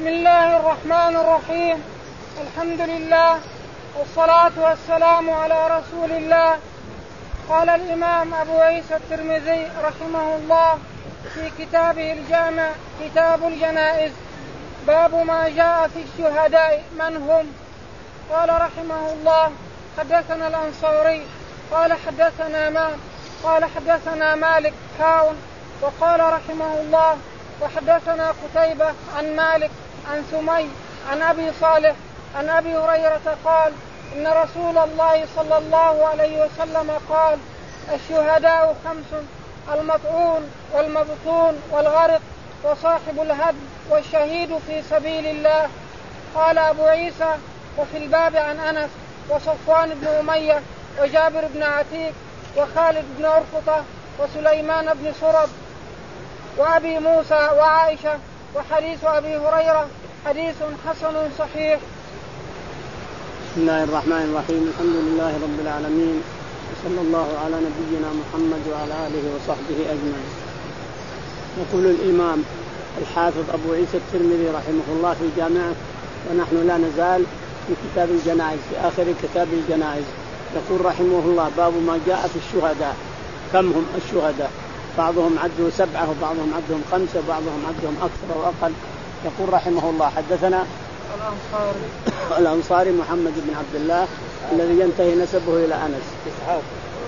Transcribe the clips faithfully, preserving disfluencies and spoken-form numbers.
بسم الله الرحمن الرحيم. الحمد لله والصلاة والسلام على رسول الله. قال الإمام أبو عيسى الترمذي رحمه الله في كتابه الجامع كتاب الجنائز باب ما جاء في الشهداء من هم. قال رحمه الله حدثنا الأنصاري قال حدثنا ما قال حدثنا مالك حاون وقال رحمه الله وحدثنا قتيبة عن مالك عن سمي عن أبي صالح عن أبي هريرة قال إن رسول الله صلى الله عليه وسلم قال الشهداء خمس: المطعون والمبطون والغرق وصاحب الهدم والشهيد في سبيل الله. قال أبو عيسى وفي الباب عن أنس وصفوان بن أمية وجابر بن عتيق وخالد بن عرفطة وسليمان بن سرد وأبي موسى وعائشة وحديث أبي هريرة حديث حسن صحيح. بسم الله الرحمن الرحيم. الحمد لله رب العالمين وصلى الله على نبينا محمد وعلى آله وصحبه أجمعين. يقول الإمام الحافظ أبو عيسى الترمذي رحمه الله في جامعه ونحن لا نزال في كتاب الجنائز في آخر كتاب الجنائز. يقول رحمه الله باب ما جاء في الشهداء. كم هم الشهداء؟ بعضهم عده سبعة وبعضهم عدهم خمسة وبعضهم عدهم أكثر وأقل. يقول رحمه الله حدثنا الأنصاري الأنصاري محمد بن عبد الله الذي ينتهي نسبه إلى أنس. إسحاق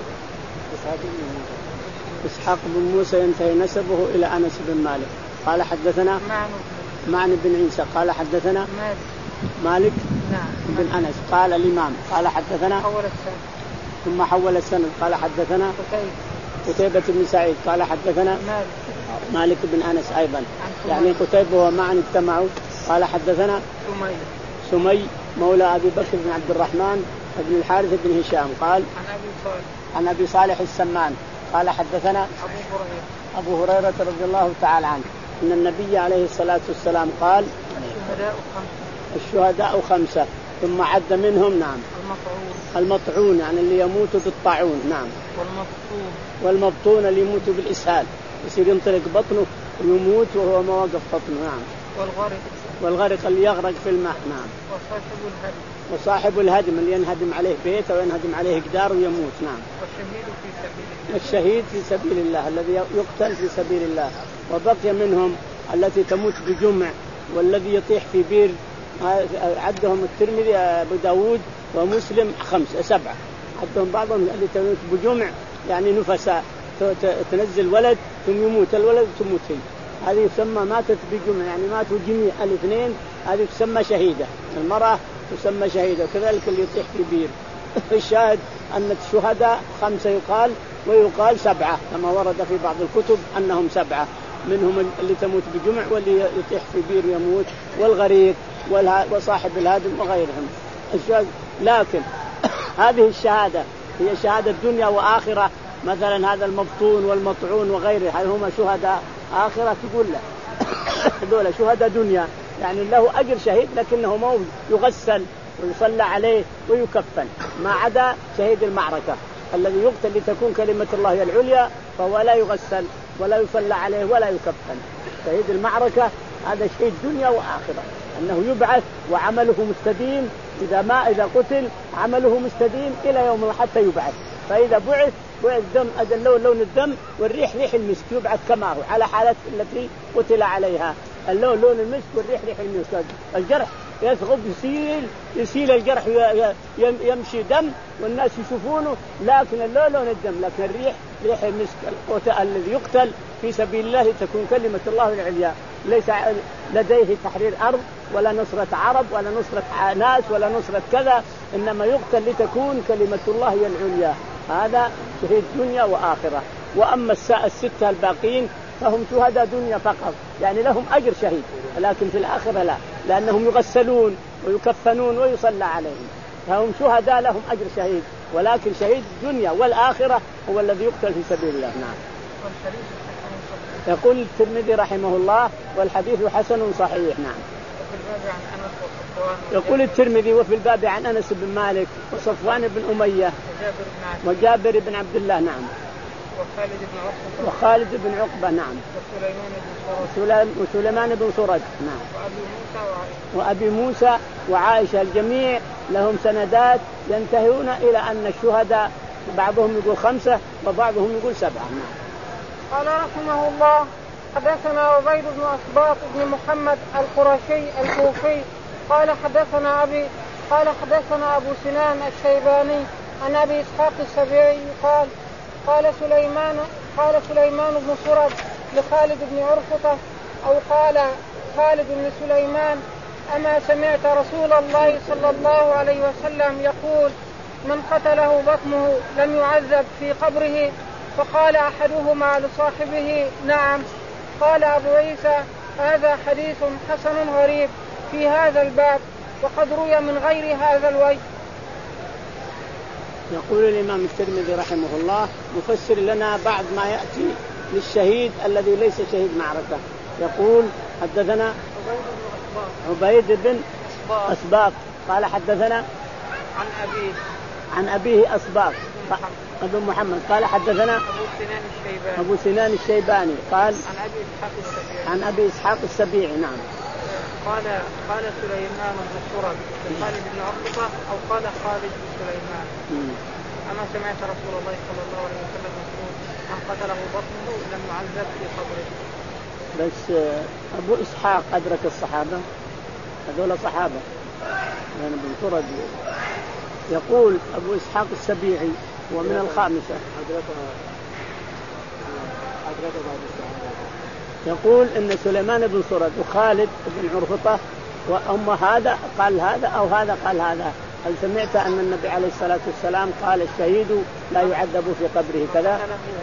إسحاق بن موسى ينتهي نسبه إلى أنس بن مالك. قال حدثنا معنى بن عيسى قال حدثنا مالك, مالك نعم. بن أنس قال الإمام قال حدثنا حول السنة ثم حول السند قال حدثنا قتيبة قتيبة بن سعيد قال حدثنا مالك, مالك بن أنس أيضا يعني قتيبة ومعن اجتمعوا. قال حدثنا سمي سمي مولى أبي بكر بن عبد الرحمن بن الحارث بن هشام قال عن أبي صالح عن أبي صالح السمان قال حدثنا أبو هريرة أبو هريرة رضي الله تعالى عنه أن النبي عليه الصلاة والسلام قال الشهداء خمسة الشهداء خمسة ثم عد منهم نعم المطعون المطعون يعني اللي يموت بالطاعون نعم والمبطون والمبطون اللي يموت بالإسهال يصير ينطلق بطنه ويموت وهو ما وقف بطنه نعم والغرق والغرق اللي يغرق في الماء نعم وصاحب الهدم وصاحب الهدم اللي ينهدم عليه بيت أو ينهدم عليه جدار ويموت نعم والشهيد في سبيل الله الشهيد في سبيل الله الذي يقتل في سبيل الله. وبقي منهم التي تموت بجمع والذي يطيح في بير عدهم الترمذي أبو داود ومسلم خمسة سبعة عدهم بعضهم اللي تموت بجمع يعني نفساء تنزل ولد ثم يموت الولد ثم تموت هذه يسمى ماتت بجمع يعني ماتوا جميع الاثنين هذه تسمى شهيدة. المرأة تسمى شهيدة وكذلك اللي يطيح في بير. الشاهد أن الشهداء خمسة يقال ويقال سبعة كما ورد في بعض الكتب أنهم سبعة منهم اللي تموت بجمع واللي يطيح في بير يموت والغريق وصاحب الهادم وغيرهم. الشاهد لكن هذه الشهادة هي شهادة دنيا وآخرة. مثلا هذا المبطون والمطعون وغيره هل هم شهداء آخرة؟ تقول له دول شهداء دنيا يعني له أجر شهيد لكنه موت يغسل ويصلى عليه ويكفن ما عدا شهيد المعركة الذي يقتل لتكون كلمة الله هي العليا فهو لا يغسل ولا يصلى عليه ولا يكفن. شهيد المعركة هذا شهيد دنيا وآخرة أنه يبعث وعمله مستديم إذا ما إذا قتل عمله مستديم إلى يوم حتى يبعث. فإذا بعث بعث دم اللون لون الدم والريح ريح المسك يبعث كما هو على حالة التي قتل عليها اللون لون المسك والريح ريح المسك. الجرح يثغب يسيل يسيل الجرح يمشي دم والناس يشوفونه لكن اللون لون الدم لكن الريح ريح المسك. الذي يقتل في سبيل الله تكون كلمة الله العليا ليس لديه تحرير أرض ولا نصرة عرب ولا نصرة ناس ولا نصرة كذا إنما يقتل لتكون كلمة الله هي العليا. هذا شهيد دنيا وآخرة. وأما الستة الباقين فهم شهداء دنيا فقط يعني لهم أجر شهيد لكن في الآخرة لا لأنهم يغسلون ويكفنون ويصلى عليهم فهم شهداء لهم أجر شهيد ولكن شهيد الدنيا والآخرة هو الذي يقتل في سبيل الله. نعم. يقول الترمذي رحمه الله والحديث حسن صحيح. نعم. يقول الترمذي وفي الباب عن أنس بن مالك وصفوان بن أمية وجابر بن عبد الله. نعم. وخالد بن عقبة وخالد بن عقبة نعم وسليمان بن سرد وسليمان بن سرد نعم وأبي موسى وعائشة وأبي موسى وعائشة الجميع لهم سندات ينتهون إلى أن الشهداء بعضهم يقول خمسة وبعضهم يقول سبعة. نعم. قال رحمه الله حدثنا عبيد بن أسباط بن محمد القرشي الكوفي قال حدثنا أبي قال حدثنا أبو سنان الشيباني عن أبي إسحاق السبيعي قال قال سليمان قال سليمان بن سرد لخالد بن عرفطة أو قال خالد بن سليمان أما سمعت رسول الله صلى الله عليه وسلم يقول من قتله بطنه لم يعذب في قبره؟ فقال أحدهما لصاحبه نعم. قال أبو عيسى هذا حديث حسن غريب في هذا الباب وقد روي من غير هذا الوجه. يقول الإمام الترمذي رحمه الله يفسر لنا بعض ما يأتي للشهيد الذي ليس شهيد معركة. يقول حدثنا عبيد بن أسباط قال حدثنا عن أبيه عن أبيه أسباط أبو محمد قال حدثنا أبو سنان الشيباني أبو سنان الشيباني قال عن أبي إسحاق السبيعي عن أبي إسحاق السبيعي نعم. قال قال سليمان بن سرد لخالد بن عقبة أو قال خالد بن سليمان أما سمعت رسول الله صلى الله عليه وسلم يقول من قتله بطنه لم يعذب في قبره. بس أبو إسحاق أدرك الصحابة هذول صحابة يعني بن سرد. يقول أبو إسحاق السبيعي ومن الخامسة يقول إن سليمان بن سرد وخالد بن عرفطة وأم هذا قال هذا أو هذا قال هذا. هل سمعت أن النبي عليه الصلاة والسلام قال الشهيد لا يعذب في قبره كذا؟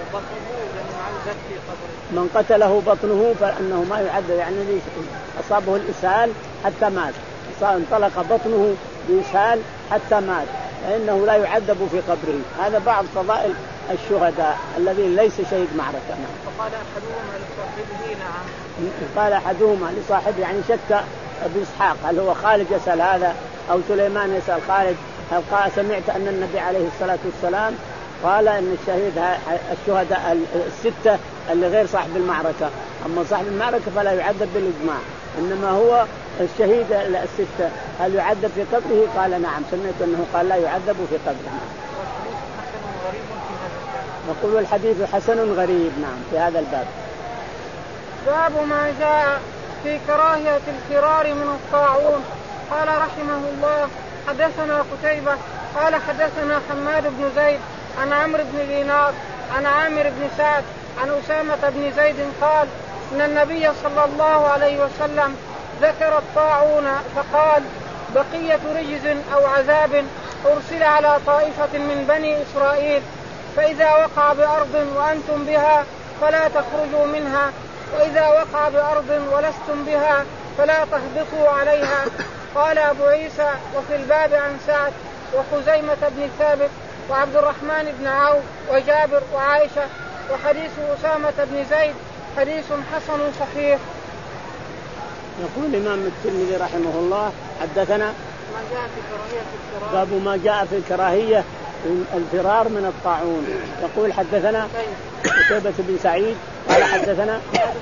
من قتله بطنه فإنه ما يعذب يعني أصابه الإسهال حتى مات انطلق بطنه بإسهال حتى مات فإنه لا يعذب في قبره. هذا بعض فضائل الشهداء الذي ليس شهيد معركة. فقال أحدهما لصاحبه نعم. قال أحدهما لصاحبه يعني شك أبو إسحاق هل هو خالد يسأل هذا أو سليمان يسأل خالد هل قال سمعت أن النبي عليه الصلاة والسلام قال إن الشهيد الشهداء الستة اللي غير صاحب المعركة أما صاحب المعركة فلا يعذب بالإجماع إنما هو الشهيد الستة هل يعذب في قبره؟ قال نعم سمعت أنه قال لا يعذب في قبره. نقول الحديث حسن غريب نعم في هذا الباب. باب ما جاء في كراهية الفرار من الطاعون. قال رحمه الله حدثنا قتيبة قال حدثنا حماد بن زيد عن عمرو بن دينار عن عامر بن سعد عن أسامة بن زيد قال إن النبي صلى الله عليه وسلم ذكر الطاعون فقال بقية رجز أو عذاب أرسل على طائفة من بني إسرائيل فإذا وقع بأرض وأنتم بها فلا تخرجوا منها وإذا وقع بأرض ولستم بها فلا تهبطوا عليها. قال أبو عيسى وفي الباب عن سعد وخزيمة بن ثابت وعبد الرحمن بن عوف وجابر وعائشة وحديث أسامة بن زيد حديث حسن صحيح. يقول الإمام الترمذي رحمه الله حدثنا ما جاء في كراهية الفرار باب ما جاء في كراهية الفرار من الطاعون. يقول حدثنا قتيبة بن سعيد قال حدثنا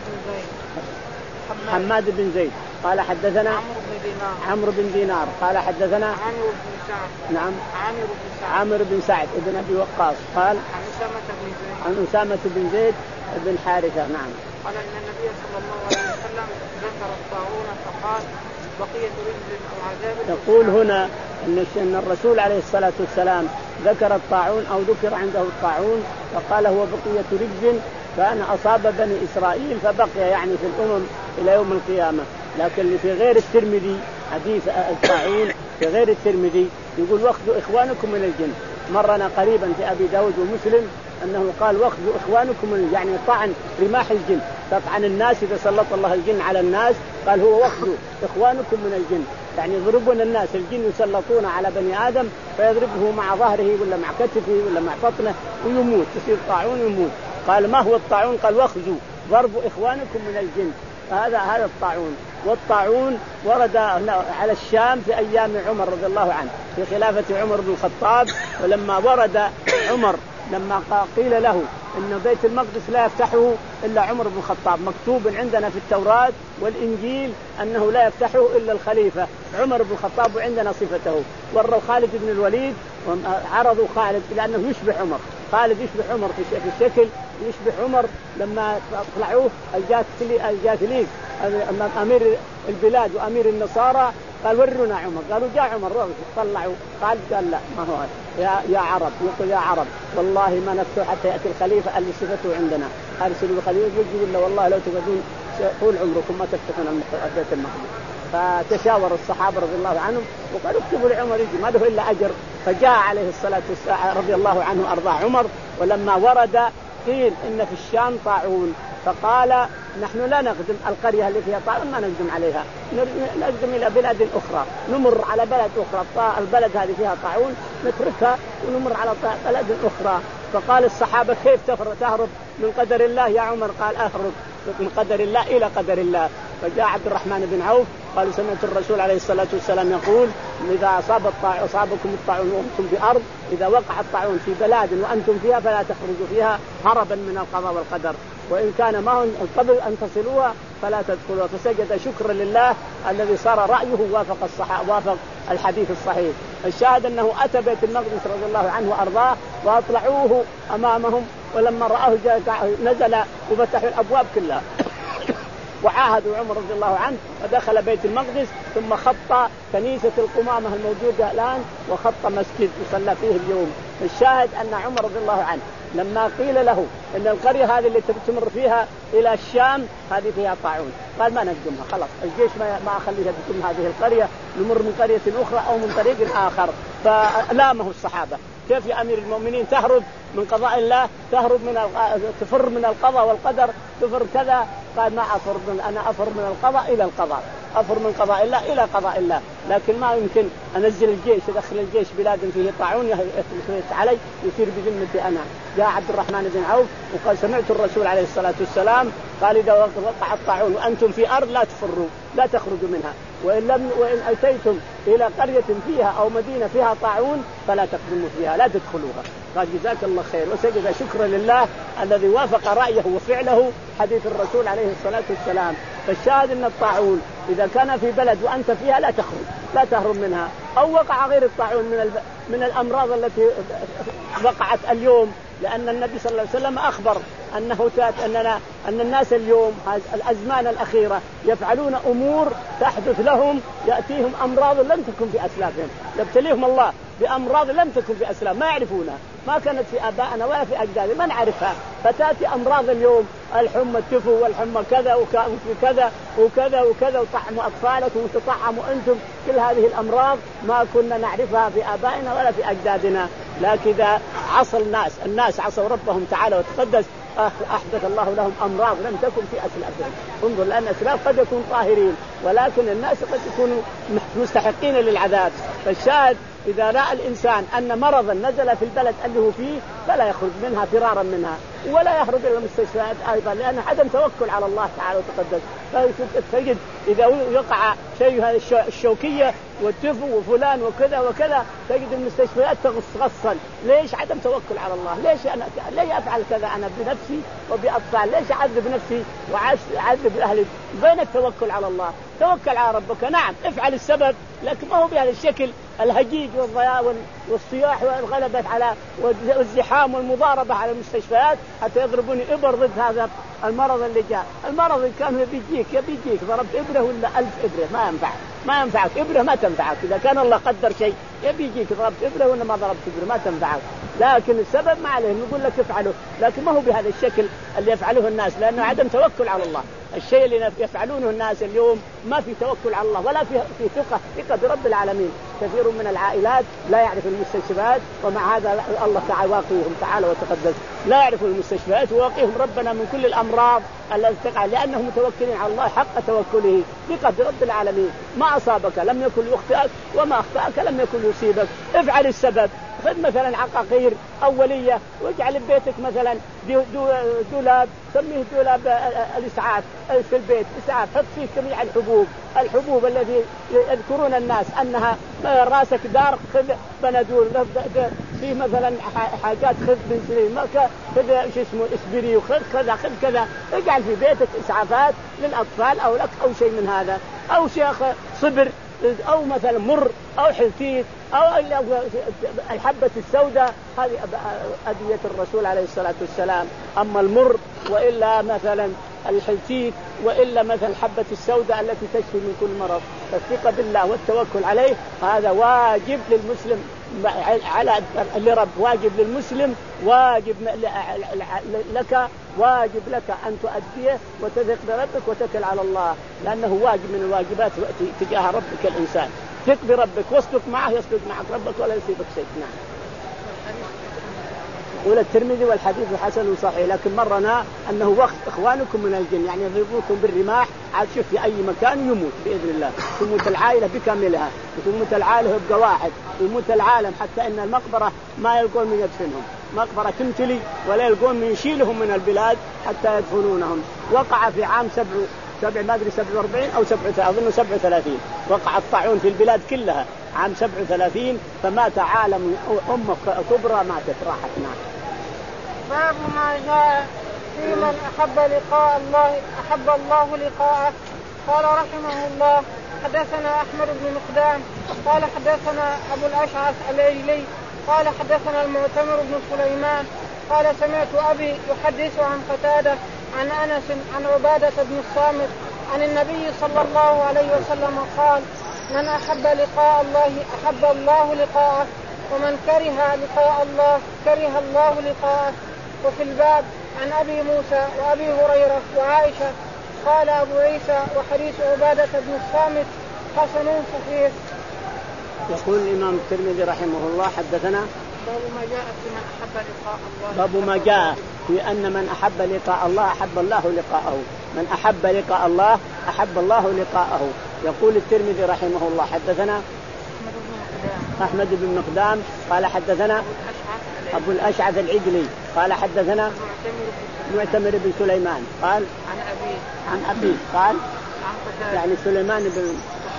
حماد بن زيد قال حدثنا عمرو بن دينار قال حدثنا عامر بن سعد نعم عامر بن سعد عامر بن سعد ابن أبي وقاص قال عن أسامة بن زيد عن أسامة بن زيد بن حارثة نعم قال إن النبي صلى الله عليه وسلم ذكر الطاعون فقال بقية رجز أو عذاب. يقول هنا أن الرسول عليه الصلاة والسلام ذكر الطاعون أو ذكر عنده الطاعون فقال هو بقية رجز كان أصاب بني إسرائيل فبقي يعني في الأمم إلى يوم القيامة. لكن في غير الترمذي حديث الطاعون في غير الترمذي يقول واخذوا إخوانكم من الجن. مرنا قريبا في أبي داود ومسلم أنه قال واخذوا إخوانكم من يعني طعن رماح الجن تطعن الناس إذا سلط الله الجن على الناس قال هو واخذوا إخوانكم من الجن يعني يضربون الناس الجن يسلطون على بني آدم فيضربه مع ظهره ولا مع كتفه ولا مع بطنه ويموت تصير طاعون يموت. قال ما هو الطاعون؟ قال واخذوا ضرب إخوانكم من الجن. هذا هذا الطاعون. والطاعون ورد على الشام في أيام عمر رضي الله عنه في خلافة عمر بن الخطاب ولما ورد عمر لما قيل له إن بيت المقدس لا يفتحه إلا عمر بن الخطاب، مكتوب عندنا في التوراة والإنجيل أنه لا يفتحه إلا الخليفة عمر بن الخطاب، وعندنا صفته. وروا خالد بن الوليد وعرضوا خالد لأنه يشبه عمر، خالد يشبه عمر في الشكل، يشبه عمر لما طلعوه الجاثليق أمير البلاد وأمير النصارى قال ورونا عمر، قالوا جاء عمر طلعوا، قال قال لا ما هو يا يا عرب، يقول يا عرب والله ما نفتح حتى يأتي الخليفة اللي صفته عندنا، أرسلوا الخليفة يقول له والله لو تقعدون طول عمركم ما تفتحون بيت المقدس. فتشاور الصحابة رضي الله عنهم وقالوا اكتبوا لعمر يجي ما له إلا أجر. فجاء عليه الصلاة والسلام رضي الله عنه أرضاه عمر، ولما ورد قيل إن في الشام طاعون، فقال نحن لا نقدم القرية اللي فيها طاعون ما نقدم عليها، نقدم إلى بلاد أخرى، نمر على بلد أخرى البلد هذه فيها طاعون نتركها ونمر على بلد أخرى. فقال الصحابة كيف تهرب من قدر الله يا عمر؟ قال أهرب من قدر الله إلى قدر الله. فجاء عبد الرحمن بن عوف قال سمعت الرسول عليه الصلاة والسلام يقول إذا أصاب الطاعون أصابكم الطاعون وأنتم بأرض، إذا وقع الطاعون في بلاد وأنتم فيها فلا تخرجوا فيها هربا من القضاء والقدر، وإن كان معهم قبل أن تصلوها فلا تدخلوها. فسجد شكرا لله الذي صار رأيه وافق الصحابة وافق الحديث الصحيح. الشاهد أنه أتى بيت المقدس رضي الله عنه وأرضاه وأطلعوه أمامهم، ولما رآه نزل وفتحوا الأبواب كلها وعاهدوا عمر رضي الله عنه ودخل بيت المقدس، ثم خط كنيسة القمامة الموجودة الآن وخط مسجد يصلى فيه اليوم. الشاهد أن عمر رضي الله عنه لما قيل له إن القرية هذه اللي تمر فيها إلى الشام هذه فيها طاعون قال ما نقدمها خلاص، الجيش ما ما أخليها تقدم هذه القرية، نمر من قرية أخرى أو من طريق آخر. فلامه الصحابة كيف يا أمير المؤمنين تهرب من قضاء الله، تهرب من تفر من القضاء والقدر، تفر كذا؟ قال ما أفر من أنا أفر من القضاء إلى القضاء، أفر من قضاء الله إلى قضاء الله، لكن ما يمكن أنزل الجيش أدخل الجيش بلاد فيه طاعون يخلص علي يصير بذمتي أنا. جاء عبد الرحمن بن عوف وقال سمعت الرسول عليه الصلاة والسلام قال إذا وقع الطاعون وأنتم في أرض لا تفروا لا تخرجوا منها، وإن لم وإن أتيتم إلى قرية فيها أو مدينة فيها طاعون فلا تقدموا فيها لا تدخلوها. قال جزاك الله خير، وسجد شكرا لله الذي وافق رأيه وفعله حديث الرسول عليه الصلاة والسلام. فالشاهد أن الطاعون إذا كان في بلد وأنت فيها لا تخرج لا تهرب منها، أو وقع غير الطاعون من الب... من الأمراض التي وقعت اليوم، لأن النبي صلى الله عليه وسلم أخبر أنه تات أننا أن الناس اليوم الأزمان الأخيرة يفعلون أمور تحدث لهم، يأتيهم أمراض لم تكن في أسلافهم، يبتليهم الله بأمراض لم تكن في أسلاف ما يعرفونها، ما كانت في آبائنا ولا في أجدادنا ما نعرفها، فتأتي أمراض اليوم الحمى التفو والحمى كذا وفي كذا وكذا وكذا وطعموا أطفالكم وتطعموا أنتم، كل هذه الأمراض ما كنا نعرفها في آبائنا ولا في أجدادنا. لكن إذا عصى الناس الناس عصوا ربهم تعالى وتقدس أحدث الله لهم أمراض لم تكن في أسلافهم. انظر لأن الأسلاف قد يكونوا طاهرين ولكن الناس قد يكونوا مستحقين للعذاب. فالشاهد إذا رأى الإنسان أن مرضا نزل في البلد اللي هو فيه فلا يخرج منها فرارا منها ولا يهرب إلى المستشفيات أيضا، لأن عدم توكل على الله تعالى وتقدس. فتجد إذا وقع شيء هذا الشوكية والتفو وفلان وكذا وكذا تجد المستشفيات تغصغصا. ليش؟ عدم توكل على الله. ليش أنا ليه أفعل كذا أنا بنفسي وبأطفال؟ ليش أعذب نفسي وأعذب أهلي؟ بين التوكل على الله، توكل على ربك، نعم افعل السبب لكن ما هو بهذا الشكل الهجيج والضياع والصياح والغلبة على والزحام والمضاربة على المستشفيات حتى يضربوني إبر ضد هذا المرض اللي جاء. المرض اللي كان يبيجيك يبيجيك ضربت إبرة ولا ألف إبرة ما ينفع ما ينفعك، إبرة ما تنفعك. إذا كان الله قدر شيء يبيجيك ضربت إبرة ولا ما ضربت إبرة ما تنفعك، لكن السبب ما عليه نقول لك افعله، لكن ما هو بهذا الشكل اللي يفعله الناس، لأنه عدم توكل على الله. الشيء اللي يفعلونه الناس اليوم ما في توكل على الله ولا في في ثقة ثقة برب العالمين. كثير من العائلات لا يعرف المستشفيات، ومع هذا الله تعالى واقيهم تعالى وتقدس لا يعرف المستشفيات وواقيهم ربنا من كل الأمراض التي تقع، لأنهم متوكلين على الله حق توكله ثقة برب العالمين. ما أصابك لم يكن يخطئك وما أخطأك لم يكن يصيبك. افعل السبب، خذ مثلا عقاقير أولية واجعل ببيتك مثلا دولاب سميه دولاب الإسعاف في البيت إسعاف، حط فيه جميع الحبوب الحبوب الذي يذكرون الناس أنها راسك دار خذ بندول فيه مثلا حاجات خذ بنسلين ما خذ شو اسمه اسبري وخذ كذا خذ كذا، اجعل في بيتك اسعافات للاطفال او لك او شيء من هذا، او شيخ صبر او مثلا مر او حلتيت او الحبة السوداء، هذه أدوية الرسول عليه الصلاة والسلام. أما المر وإلا مثلا الحلتيت وإلا مثلا الحبة السوداء التي تشفي من كل مرض، فالثقة بالله والتوكل عليه هذا واجب للمسلم على لرب، واجب للمسلم، واجب لك، واجب لك أن تؤديه وتثق بربك وتكل على الله، لأنه واجب من الواجبات تجاه ربك الإنسان. ثق بربك واصدق معه يصدق معك ربك ولا يصيبك شيء. نعم. يقول الترمذي والحديث حسن صحيح، لكن مرنا أنه وقت إخوانكم من الجن، يعني يضربوكم بالرماح عاد شوف في أي مكان يموت بإذن الله، تموت العائلة بكاملها، وتموت العائلة يبقى واحد، ويموت العالم حتى إن المقبرة ما يلقون من يدفنهم، مقبرة تمتلي ولا يلقون من يشيلهم من البلاد حتى يدفنونهم. وقع في عام سبع سبع ما أدري سبع وأربعين أو سبع أظن سبع وثلاثين وقع الطاعون في البلاد كلها عام سبع وثلاثين، فمات عالم أمة كبرى ماتت راحت. نعم. باب ما جاء في من أحب لقاء الله أحب الله لقاءه. قال رحمه الله حدثنا أحمد بن مقدام قال حدثنا أبو الأشعث العجلي قال حدثنا المعتمر بن سليمان قال سمعت أبي يحدث عن قتادة عن أنس عن عبادة بن الصامت عن النبي صلى الله عليه وسلم قال من أحب لقاء الله أحب الله لقاءه ومن كره لقاء الله كره الله لقاءه. وفي الباب عن أبي موسى وأبي هريرة وعائشة. قال أبو عيسى وحديث عبادة بن الصامت حسن صحيح. يقول الإمام الترمذي رحمه الله حدثنا باب ما جاء في من أحب لقاء الله باب ما جاء في أن من أحب لقاء الله أحب الله لقاءه، من أحب لقاء الله أحب الله لقاءه. يقول الترمذي رحمه الله حدثنا أحمد بن مقدام قال حدثنا أبو الأشعث العجلي قال حدثنا معتمر بن سليمان قال عن أبي عن أبي قال يعني سليمان بن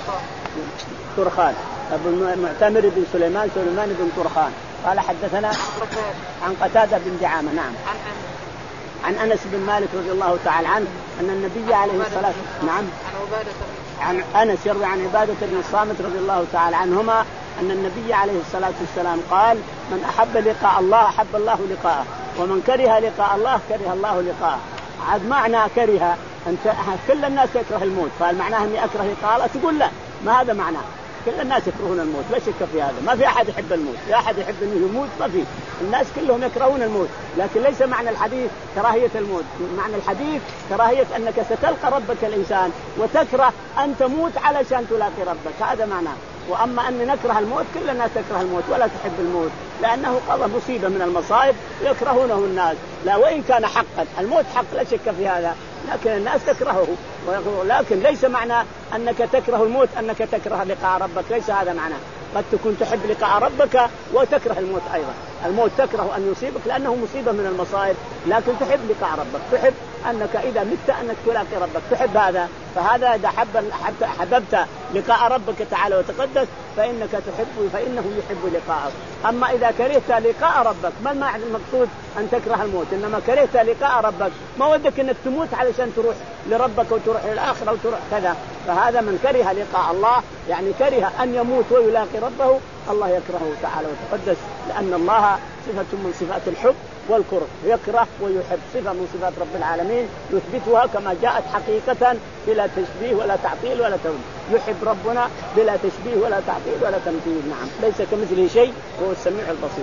ترخان، أبو معتمر بن سليمان سليمان بن ترخان قال حدثنا عن قتادة بن دعامة. نعم. عن أنس بن مالك رضي الله تعالى عنه أن النبي عليه الصلاة نعم عن أنس يروي عن عبادة بن الصامت رضي الله تعالى عنهما أن النبي عليه الصلاة والسلام قال من أحب لقاء الله أحب الله لقاءه ومن كره لقاء الله كره الله لقاءه. عاد معنى كره أنت كل الناس يكره الموت، فالمعنى أني أكره لقاء الله تقول لا، ما هذا معناه. كل الناس يكرهون الموت لا شك في هذا، ما في أحد يحب الموت، لا أحد يحب أنه يموت، ما في، الناس كلهم يكرهون الموت، لكن ليس معنى الحديث كراهية الموت، معنى الحديث كراهية أنك ستلقى ربك الإنسان وتكره أن تموت علشان تلاقي ربك، هذا معناه. وأما أن نكره الموت كل الناس تكره الموت ولا تحب الموت، لأنه قضى مصيبة من المصائب يكرهونه الناس، لا وإن كان حقا الموت حق لا شك في هذا، لكن الناس تكرهه. لكن ليس معنى أنك تكره الموت أنك تكره لقاء ربك، ليس هذا معناه. قد تكون تحب لقاء ربك وتكره الموت أيضا، الموت تكره أن يصيبك لأنه مصيبة من المصائب، لكن تحب لقاء ربك، تحب أنك إذا مت أنك تلاقي ربك، تحب هذا. فهذا إذا حب حببت لقاء ربك تعالى وتقدس فإنك تحب فإنه يحب لقاءك. أما إذا كرهت لقاء ربك ما المعنى المقصود أن تكره الموت، إنما كرهت لقاء ربك ما ودك أنك تموت علشان تروح لربك وتروح للآخرة وتروح كذا. فهذا من كره لقاء الله يعني كره أن يموت ويلاقي ربه الله يكرهه تعالى وتقدس، لأن الله صفة من صفات الحب والكره، يكره ويحب، صفة من صفات رب العالمين يثبتها كما جاءت حقيقة بلا تشبيه ولا تعطيل ولا تمثيل. يحب ربنا بلا تشبيه ولا تعطيل ولا تمثيل. نعم، ليس كمثله شيء وهو السميع البصير.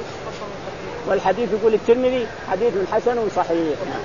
والحديث يقول الترمذي حديث حسن صحيح. نعم.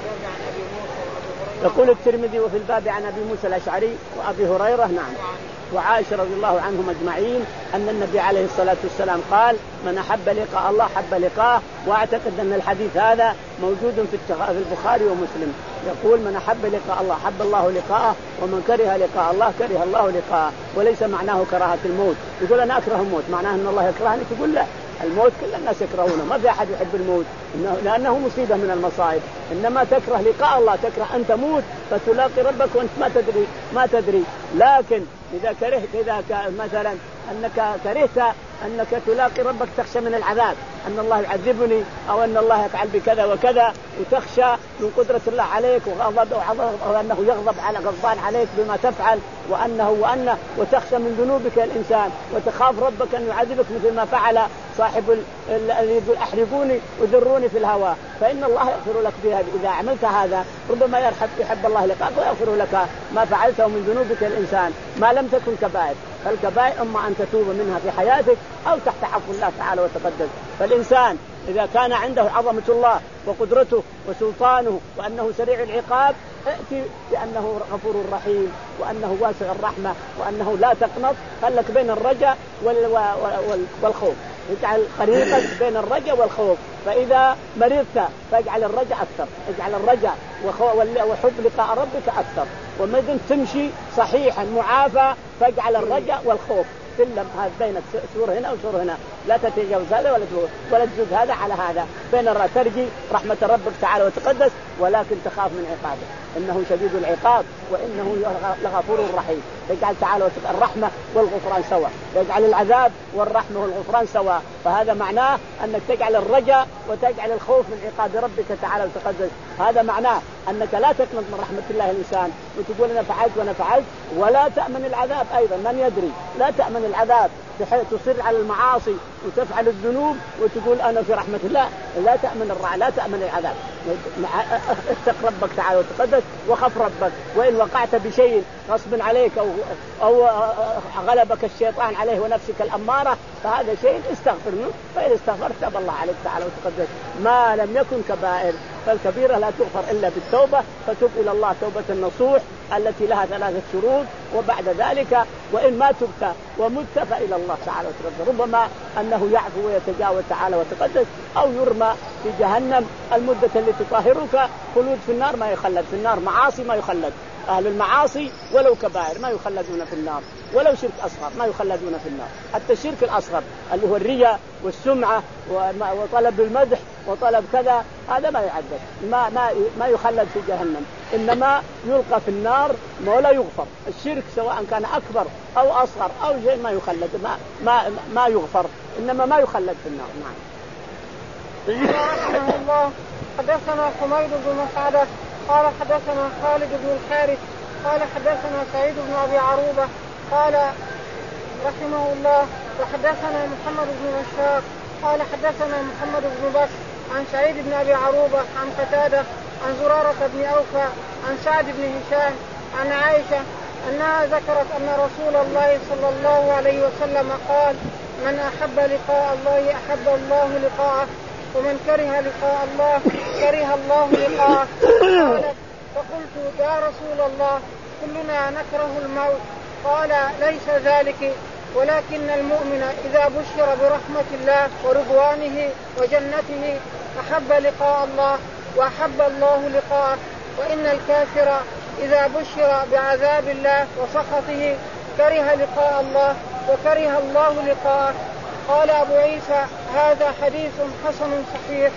يقول الترمذي وفي الباب عن أبي موسى الأشعري وأبي هريرة نعم وعائشة رضي الله عنهم أجمعين أن النبي عليه الصلاة والسلام قال من أحب لقاء الله حب لقاءه. وأعتقد أن الحديث هذا موجود في البخاري ومسلم. يقول من أحب لقاء الله حب الله لقاءه ومن كره لقاء الله كره الله لقاءه. وليس معناه كراهة الموت، يقول أنا أكره الموت معناه أن الله يكرهني، تقول لا، الموت كل الناس يكرهونه، ما في أحد يحب الموت لأنه مصيبة من المصائب. إنما تكره لقاء الله، تكره أن تموت فتلاقي ربك وأنت ما تدري ما تدري لكن إذا كرهت إذا مثلا أنك كرهت أنك تلاقي ربك تخشى من العذاب، أن الله يعذبني أو أن الله يفعل بكذا وكذا، وتخشى من قدرة الله عليك وغضب أو أنه يغضب على غضبان عليك بما تفعل وأنه وأنه، وتخشى من ذنوبك الإنسان، وتخاف ربك أن يعذبك مثل ما فعل صاحب الذي يقول أحرقوني وذروني في الهواء، فإن الله يغفر لك بها. إذا عملت هذا ربما يرحب يحب الله لقاك ويغفر لك ما فعلته من ذنوبك الإنسان ما لم تكن كبائر. فالكبائر أما أن تتوب منها في حياتك أو تحت عفو الله تعالى وتقدس. فالإنسان إذا كان عنده عظمة الله وقدرته وسلطانه وأنه سريع العقاب، ائتي بأنه غفور رحيم وأنه واسع الرحمة وأنه لا تقنط. خلك بين الرجاء والخوف، اجعل طريقك بين الرجاء والخوف. فإذا مرضت فاجعل الرجاء أكثر، اجعل الرجاء وحب لقاء ربك أكثر. وما دمت تمشي صحيحا معافى فاجعل الرجاء والخوف سلم هذا بينك، سور هنا وسور هنا، لا تتجاوز هذا ولا ولا تزود هذا على هذا. بين الرجاء ترجي رحمة ربك تعالى وتقدس، ولكن تخاف من عقابه، إنه شديد العقاب وإنه لغفور رحيم. يجعل تعالى الرحمة والغفران سوا، يجعل العذاب والرحمة والغفران سوا. فهذا معناه أنك تجعل الرجاء وتجعل الخوف من عقاب ربك تعالى وتقدس. هذا معناه أنك لا تقنط من رحمة الله الإنسان وتقول أنا فعلت وأنا فعلت، ولا تأمن العذاب أيضا. من يدري لا تأمن العذاب بحيث تصر على المعاصي وتفعل الذنوب وتقول أنا في رحمة الله. لا تأمن الرع لا تأمن العذاب. اتق ربك تعالى وتقدس وخف ربك. وإن وقعت بشيء غصب عليك أو أو غلبك الشيطان عليه ونفسك الأمارة فهذا شيء استغفر منه، فإن استغفرت تاب الله عليك تعالى وتقدس. ما لم يكن كبائر، فالكبيرة لا تغفر إلا بالتوبة، فتوب إلى الله توبة النصوح التي لها ثلاثة شروط. وبعد ذلك وإن ما تبت ومت فإلى الله تعالى وتقدس. ربما أنه يعفو ويتجاوز تعالى وتقدس، أو يرمى في جهنم المدة التي تطهرك. خلود في النار ما يخلد في النار، معاصي ما يخلد. أهل المعاصي ولو كبائر ما يخلدون في النار، ولو شرك أصغر ما يخلدون في النار. حتى الشرك الأصغر اللي هو الرياء والسمعة وطلب المدح وطلب كذا هذا ما يعذب، ما ما ما يخلد في جهنم، إنما يلقى في النار ولا يغفر. الشرك سواء كان أكبر أو أصغر أو شيء ما يخلد، ما ما ما يغفر، إنما ما يخلد في النار. نعم. رحمه الله. حدثنا حميد بن مسعدة قال حدثنا خالد بن الحارث قال حدثنا سعيد بن أبي عروبة قال رحمه الله وحدثنا محمد بن بشار قال حدثنا محمد بن بكر عن سعيد بن أبي عروبة عن قتادة عن زرارة بن أوفى عن سعد بن هشام عن عائشة أنها ذكرت أن رسول الله صلى الله عليه وسلم قال من أحب لقاء الله أحب الله لقاءه ومن كره لقاء الله كره الله لقاءه. قالت فقلت يا رسول الله كلنا نكره الموت. قال ليس ذلك، ولكن المؤمن إذا بشر برحمة الله ورضوانه وجنته أحب لقاء الله وأحب الله لقاءه، وإن الكافر إذا بشر بعذاب الله وسخطه كره لقاء الله وكره الله لقاءه. قال أبو عيسى هذا حديث حسن صحيح.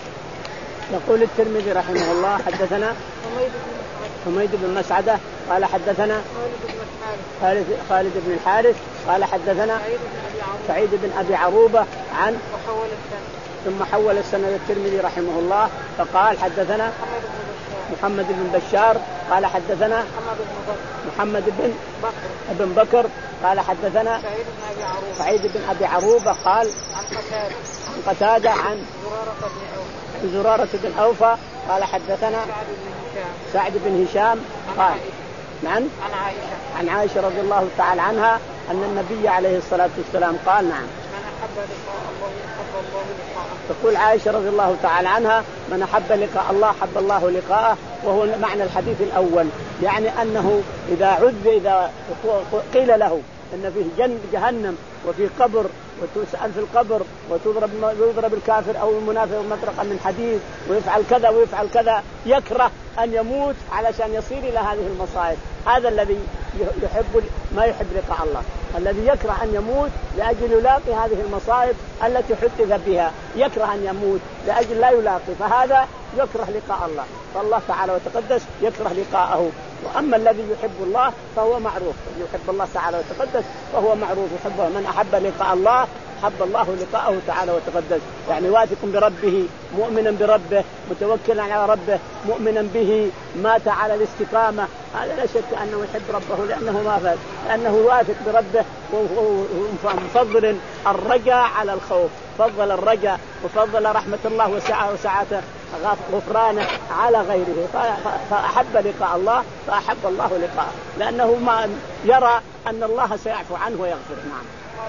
يقول الترمذي رحمه الله حدثنا حميد بن مسعدة قال حدثنا خالد, خالد بن الحارث قال حدثنا سعيد بن أبي عروبة عن ثم حول السند الترمذي رحمه الله فقال حدثنا محمد بن بشار قال حدثنا محمد بن بن بكر قال حدثنا سعيد بن أبي عروبة قال عن قتادة عن زرارة بن أوفى قال حدثنا سعد بن هشام قال نعم عن عائشة عن عائشة رضي الله تعالى عنها أن النبي عليه الصلاة والسلام قال نعم من أحب لقاء الله أحب الله لقاءه. تقول عائشة رضي الله تعالى عنها من أحب لقاء الله أحب الله لقاءه، وهو معنى الحديث الأول، يعني أنه إذا عذب إذا قيل له أن فيه جن جهنم وفي قبر وتسأل في القبر وتضرب يضرب الكافر أو المنافق مطرقا من حديد ويفعل كذا ويفعل كذا، يكره أن يموت علشان يصير إلى هذه المصائب. هذا الذي يحب ما يحب لقاء الله، الذي يكره أن يموت لأجل يلاقي هذه المصائب التي حدث بها، يكره أن يموت لأجل لا يلاقي، فهذا يكره لقاء الله، فالله تعالى وتقدس يكره لقاءه. وأما الذي يحب الله فهو معروف، يحب الله تعالى وتقدس فهو معروف يحبه. من أحب لقاء الله أحب الله لقاءه تعالى وتقدس، يعني واثق بربه، مؤمنا بربه، متوكلا على ربه، مؤمنا به، مات على الاستقامة، هذا لا شك أنه يحب ربه لأنه ما فات، لأنه واثق بربه ومفضل الرجاء على الخوف، فضل الرجاء وفضل رحمة الله وسعة وسعته غفرانه على غيره، فأحب لقاء الله فأحب الله لقاءه، لأنه ما يرى أن الله سيعفو عنه ويغفر. نعم.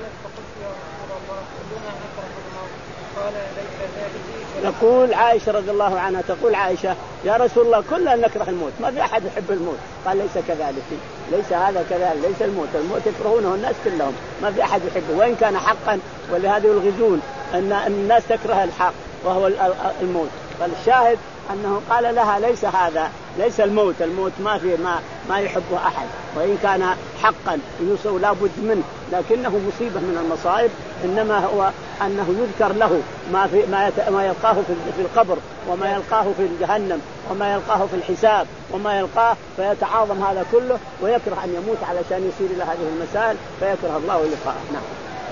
يقول عائشة رضي الله عنها، تقول عائشة يا رسول الله كلنا نكره الموت، ما في أحد يحب الموت. قال ليس كذلك، ليس هذا كذلك، ليس الموت، الموت يكرهونه الناس كلهم، ما في أحد يحبه وإن كان حقا، ولهذا يلغزون أن الناس تكره الحق وهو الموت. فالشاهد أنه قال لها ليس هذا، ليس الموت، الموت ما في ما ما يحبه أحد وإن كان حقا يوصل لا بد منه، لكنه مصيبة من المصائب، إنما هو أنه يذكر له ما في ما, ما يلقاه في القبر وما يلقاه في جهنم وما يلقاه في الحساب وما يلقاه، فيتعاظم هذا كله ويكره أن يموت علشان يصير إلى هذه المسائل فيكره الله لقاءه. نعم.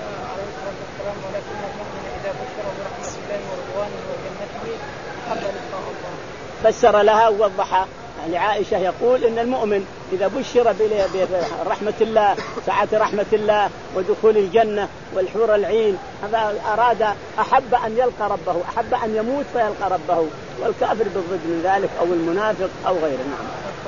فسر لها ووضح لعائشة، يقول إن المؤمن إذا بشر برحمة الله، سعة رحمة الله ودخول الجنة والحور العين، هذا أراد أحب أن يلقى ربه، أحب أن يموت فيلقى ربه، والكافر بالضد من ذلك أو المنافق أو غيره. نعم.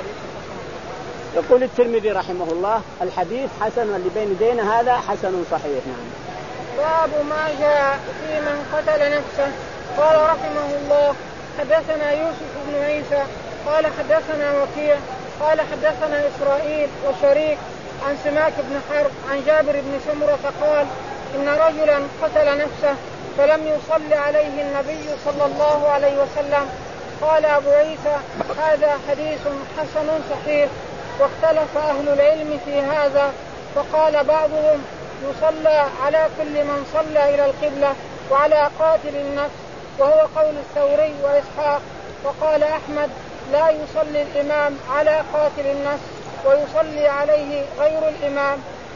يقول الترمذي رحمه الله الحديث حسن، واللي بين يدينا هذا حسن صحيح. نعم. باب ما جاء في من قتل نفسه. قال رحمه الله حدثنا يوسف بن عيسى قال حدثنا وكيع قال حدثنا إسرائيل وشريك عن سماك بن حرب عن جابر بن سمرة قال إن رجلا قتل نفسه فلم يصلي عليه النبي صلى الله عليه وسلم. قال أبو عيسى هذا حديث حسن صحيح. واختلف أهل العلم في هذا، فقال بعضهم يصلى على كل من صلى إلى القبلة وعلى قاتل النفس، وهو قول الثوري وإسحاق. وقال أحمد لا يصلي الإمام على قاتل النفس ويصلي عليه غير الإمام.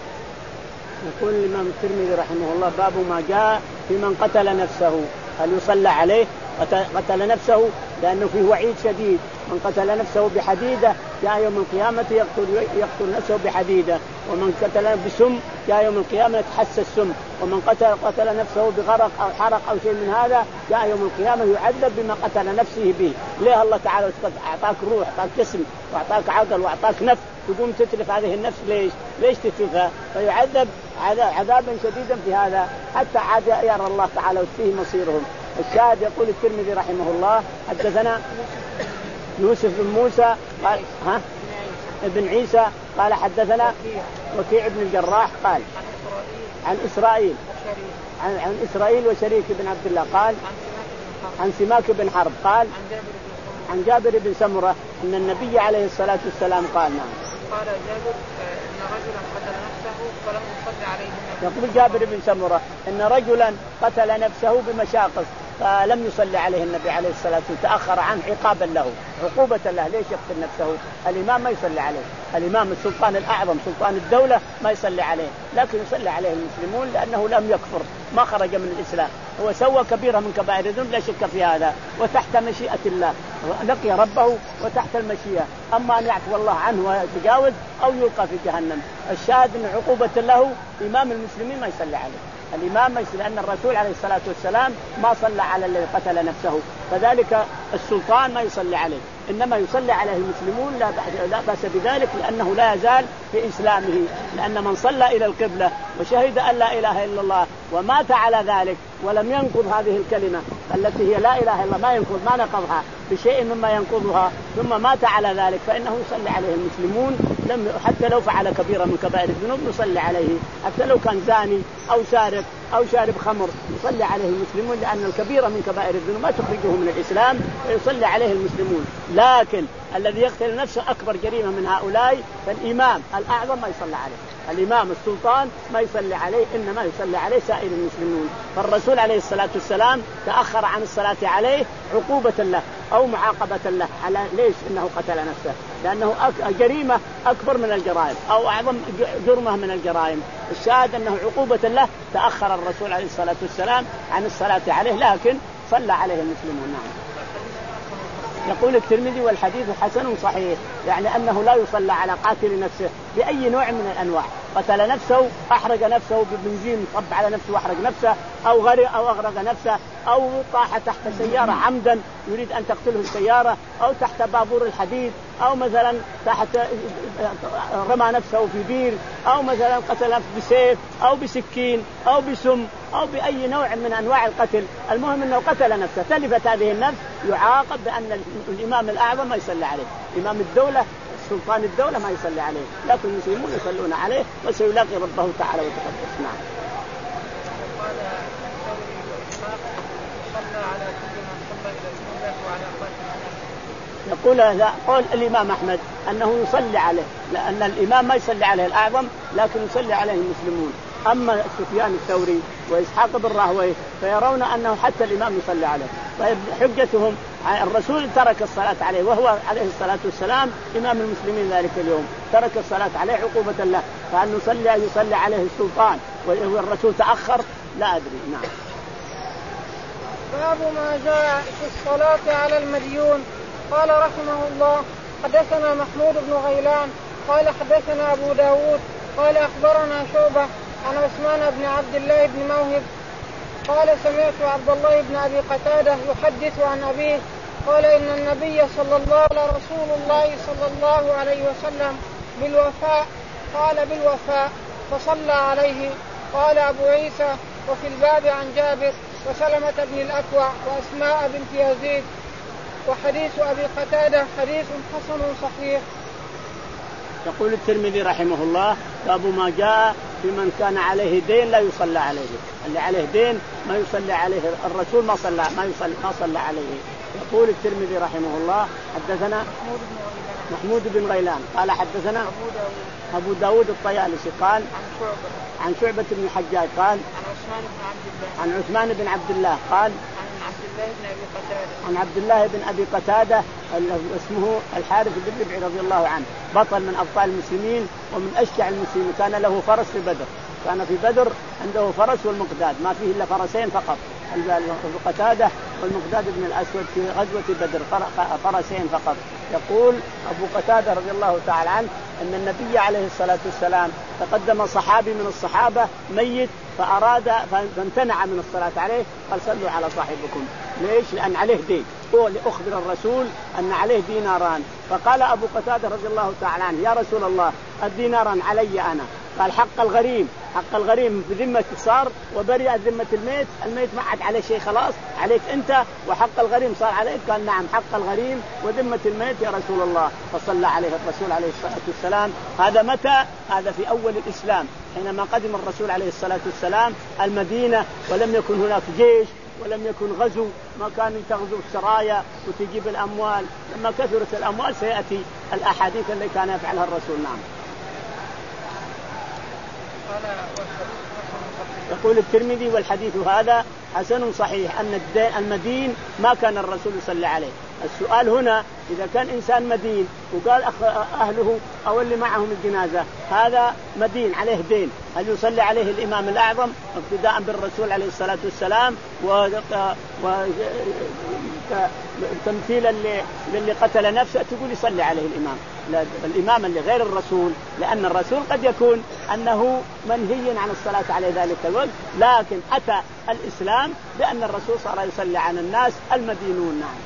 يقول الإمام الترمذي رحمه الله باب ما جاء في من قتل نفسه، هل يصلى عليه؟ قتل نفسه لأنه فيه وعيد شديد، من قتل نفسه بحديدة جاء يوم القيامة يقتل, يقتل نفسه بحديدة، ومن قتل بسم جاء يوم القيامة يتحسى السم، ومن قتل, قتل نفسه بغرق أو حرق أو شيء من هذا جاء يوم القيامة يعذب بما قتل نفسه به. ليه الله تعالى أعطاك روح، أعطاك جسم وأعطاك عقل وأعطاك نفس، تقوم تتلف هذه النفس ليش؟ ليش تتلفها؟ فيعذب عذابا شديدا في هذا حتى عاد يرى الله تعالى وفيه مصيرهم. الشاهد يقول الترمذي رحمه الله حدثنا يوسف بن موسى قال ها ابن عيسى قال حدثنا وكيع بن الجراح قال عن إسرائيل عن, عن إسرائيل وشريك بن عبد الله قال عن سماك بن حرب قال عن جابر بن سمرة أن النبي عليه الصلاة والسلام قال نعم. قال جابر إن رجلا قتل نفسه فلم يصلي عليه. يقول جابر بن سمرة إن رجلا قتل نفسه بمشاقص فلم يصلي عليه النبي عليه الصلاة والسلام، تأخر عنه عقابا له، عقوبة له. ليش يقتل نفسه؟ الإمام ما يصلي عليه، الإمام السلطان الأعظم سلطان الدولة ما يصلي عليه، لكن يصلي عليه المسلمون لأنه لم يكفر، ما خرج من الإسلام، هو سوى كبيرة من كبائر الذنوب لا شك في هذا، وتحت مشيئة الله لقي ربه وتحت المشيئة، أما أن يعفو الله عنه ويتجاوز أو يلقى في جهنم. الشاهد أن عقوبة له إمام المسلمين ما يصلي عليه، الإمام ما يصلي، لأن الرسول عليه الصلاة والسلام ما صلى على الذي قتل نفسه، كذلك السلطان ما يصلي عليه، إنما يصلي عليه المسلمون لا بأس بذلك، لأنه لا يزال في إسلامه، لأن من صلى إلى القبلة وشهد أن لا إله إلا الله ومات على ذلك ولم ينقض هذه الكلمة التي هي لا إله إلا، ما ينقض ما نقضها بشيء مما ينقضها ثم مات على ذلك فإنه يصلي عليه المسلمون، لم حتى لو فعل كبيرة من كبائر الذنوب يصلي عليه، حتى لو كان زاني أو سارق أو شارب خمر يصلي عليه المسلمون، لأن الكبيرة من كبائر الذنوب ما تخرجه من الإسلام فيصلي عليه المسلمون. لكن الذي يقتل نفسه أكبر جريمة من هؤلاء، فالإمام الأعظم ما يصلى عليه، الإمام السلطان ما يصلي عليه، إنما يصلي عليه سائر المسلمون. فالرسول عليه الصلاة والسلام تأخر عن الصلاة عليه عقوبة له أو معاقبة له. على ليش؟ إنه قتل نفسه، لأنه جريمة أكبر من الجرائم أو أعظم جرمة من الجرائم. الشاهد أنه عقوبة له تأخر الرسول عليه الصلاة والسلام عن الصلاة عليه، لكن صلى عليه المسلمون. نعم. يقول الترمذي والحديث حسن صحيح، يعني أنه لا يصلى على قاتل نفسه بأي نوع من الأنواع. قتل نفسه، أحرق نفسه ببنزين، صب على نفسه وأحرق نفسه، أو غرق أو أغرق نفسه، أو طاح تحت سيارة عمدا يريد أن تقتله السيارة، أو تحت بابور الحديد، أو مثلا تحت رمى نفسه في بير، أو مثلا قتل نفسه بسيف أو بسكين أو بسم أو بأي نوع من أنواع القتل. المهم أنه قتل نفسه، تلفت هذه النفس، يعاقب بأن الإمام الأعظم ما يصلي عليه، إمام الدولة سلطان الدولة ما يصلي عليه، لكن المسلمون يصلون عليه وسيلاقي ربه تعالى وتقدس. نعم. يقول هذا قول الإمام أحمد أنه يصلي عليه، لأن الإمام ما يصلي عليه الأعظم لكن يصلي عليه المسلمون. أما سفيان الثوري وإسحاق بن راهويه فيرون أنه حتى الإمام يصلي عليه. طيب حجتهم الرسول ترك الصلاة عليه وهو عليه الصلاة والسلام إمام المسلمين ذلك اليوم، ترك الصلاة عليه عقوبة له، فأن يصلي يصلي عليه السلطان والرسول تأخر لا أدري. نعم. باب ما جاء في الصلاة على المديون. قال رحمه الله حدثنا محمود بن غيلان قال حدثنا أبو داود قال أخبرنا شعبة عن عثمان بن عبد الله بن موهب قال سمعت عبد الله بن أبي قتادة يحدث عن أبيه قال إن النبي صلى الله عليه رسول الله صلى الله عليه وسلم بالوفاء قال بالوفاء فصلى عليه. قال أبو عيسى وفي الباب عن جابر وسلمة بن الأكوع وأسماء بنت يزيد. وحديث أبي قتادة حديث حسن صحيح. يقول الترمذي رحمه الله باب ما جاء في من كان عليه دين لا يصلى عليه، اللي عليه دين ما يصلى عليه الرسول ما صلى ما يصلى ما صلى عليه. يقول الترمذي رحمه الله حدثنا محمود بن غيلان قال حدثنا أبو داود, أبو داود الطيالسي قال عن شعبة عن شعبة بن الحجاج قال عن عثمان بن عبد الله عن عثمان بن عبد الله قال عن عبد الله بن أبي قتادة عن عبد الله بن أبي قتادة اسمه الحارث بن ربعي رضي الله عنه، بطل من أبطال المسلمين ومن أشجع المسلمين، كان له فرس في بدر، كان في بدر عنده فرس والمقداد، ما فيه إلا فرسين فقط، أبو قتادة والمقداد بن الأسود في غزوة بدر فرسين فقط. يقول أبو قتادة رضي الله تعالى عنه أن النبي عليه الصلاة والسلام تقدم صحابي من الصحابة ميت فأراد فامتنع من الصلاة عليه، قال صلوا على صاحبكم. ليش؟ لأن عليه دين، هو لأخبر الرسول أن عليه ديناران. فقال أبو قتادة رضي الله تعالى عنه يا رسول الله الديناران علي أنا، قال حق الغريم حق الغريم بذمة صار وبرئت ذمة الميت، الميت ما عاد عليه شيء خلاص عليك أنت، وحق الغريم صار عليك. قال نعم حق الغريم وذمة الميت يا رسول الله. فصلى عليه الرسول عليه الصلاة والسلام. هذا متى؟ هذا في أول الإسلام حينما قدم الرسول عليه الصلاة والسلام المدينة ولم يكن هناك جيش ولم يكن غزو، ما كان تغزو السرايا وتجيب الأموال. لما كثرت الأموال سيأتي الأحاديث التي كان يفعلها الرسول. نعم. يقول الترمذي والحديث هذا حسن صحيح أن المدين ما كان الرسول يصلي عليه. السؤال هنا إذا كان إنسان مدين وقال أهله أو اللي معهم الجنازة هذا مدين عليه دين، هل يصلي عليه الإمام الأعظم ابتداء بالرسول عليه الصلاة والسلام وتمثيلا للي قتل نفسه تقول يصلي عليه الإمام؟ لا، الإمام اللي غير الرسول، لأن الرسول قد يكون أنه منهي عن الصلاة عليه ذلك الوقت، لكن أتى الإسلام بأن الرسول صار يصلي عن الناس المدينون. نعم.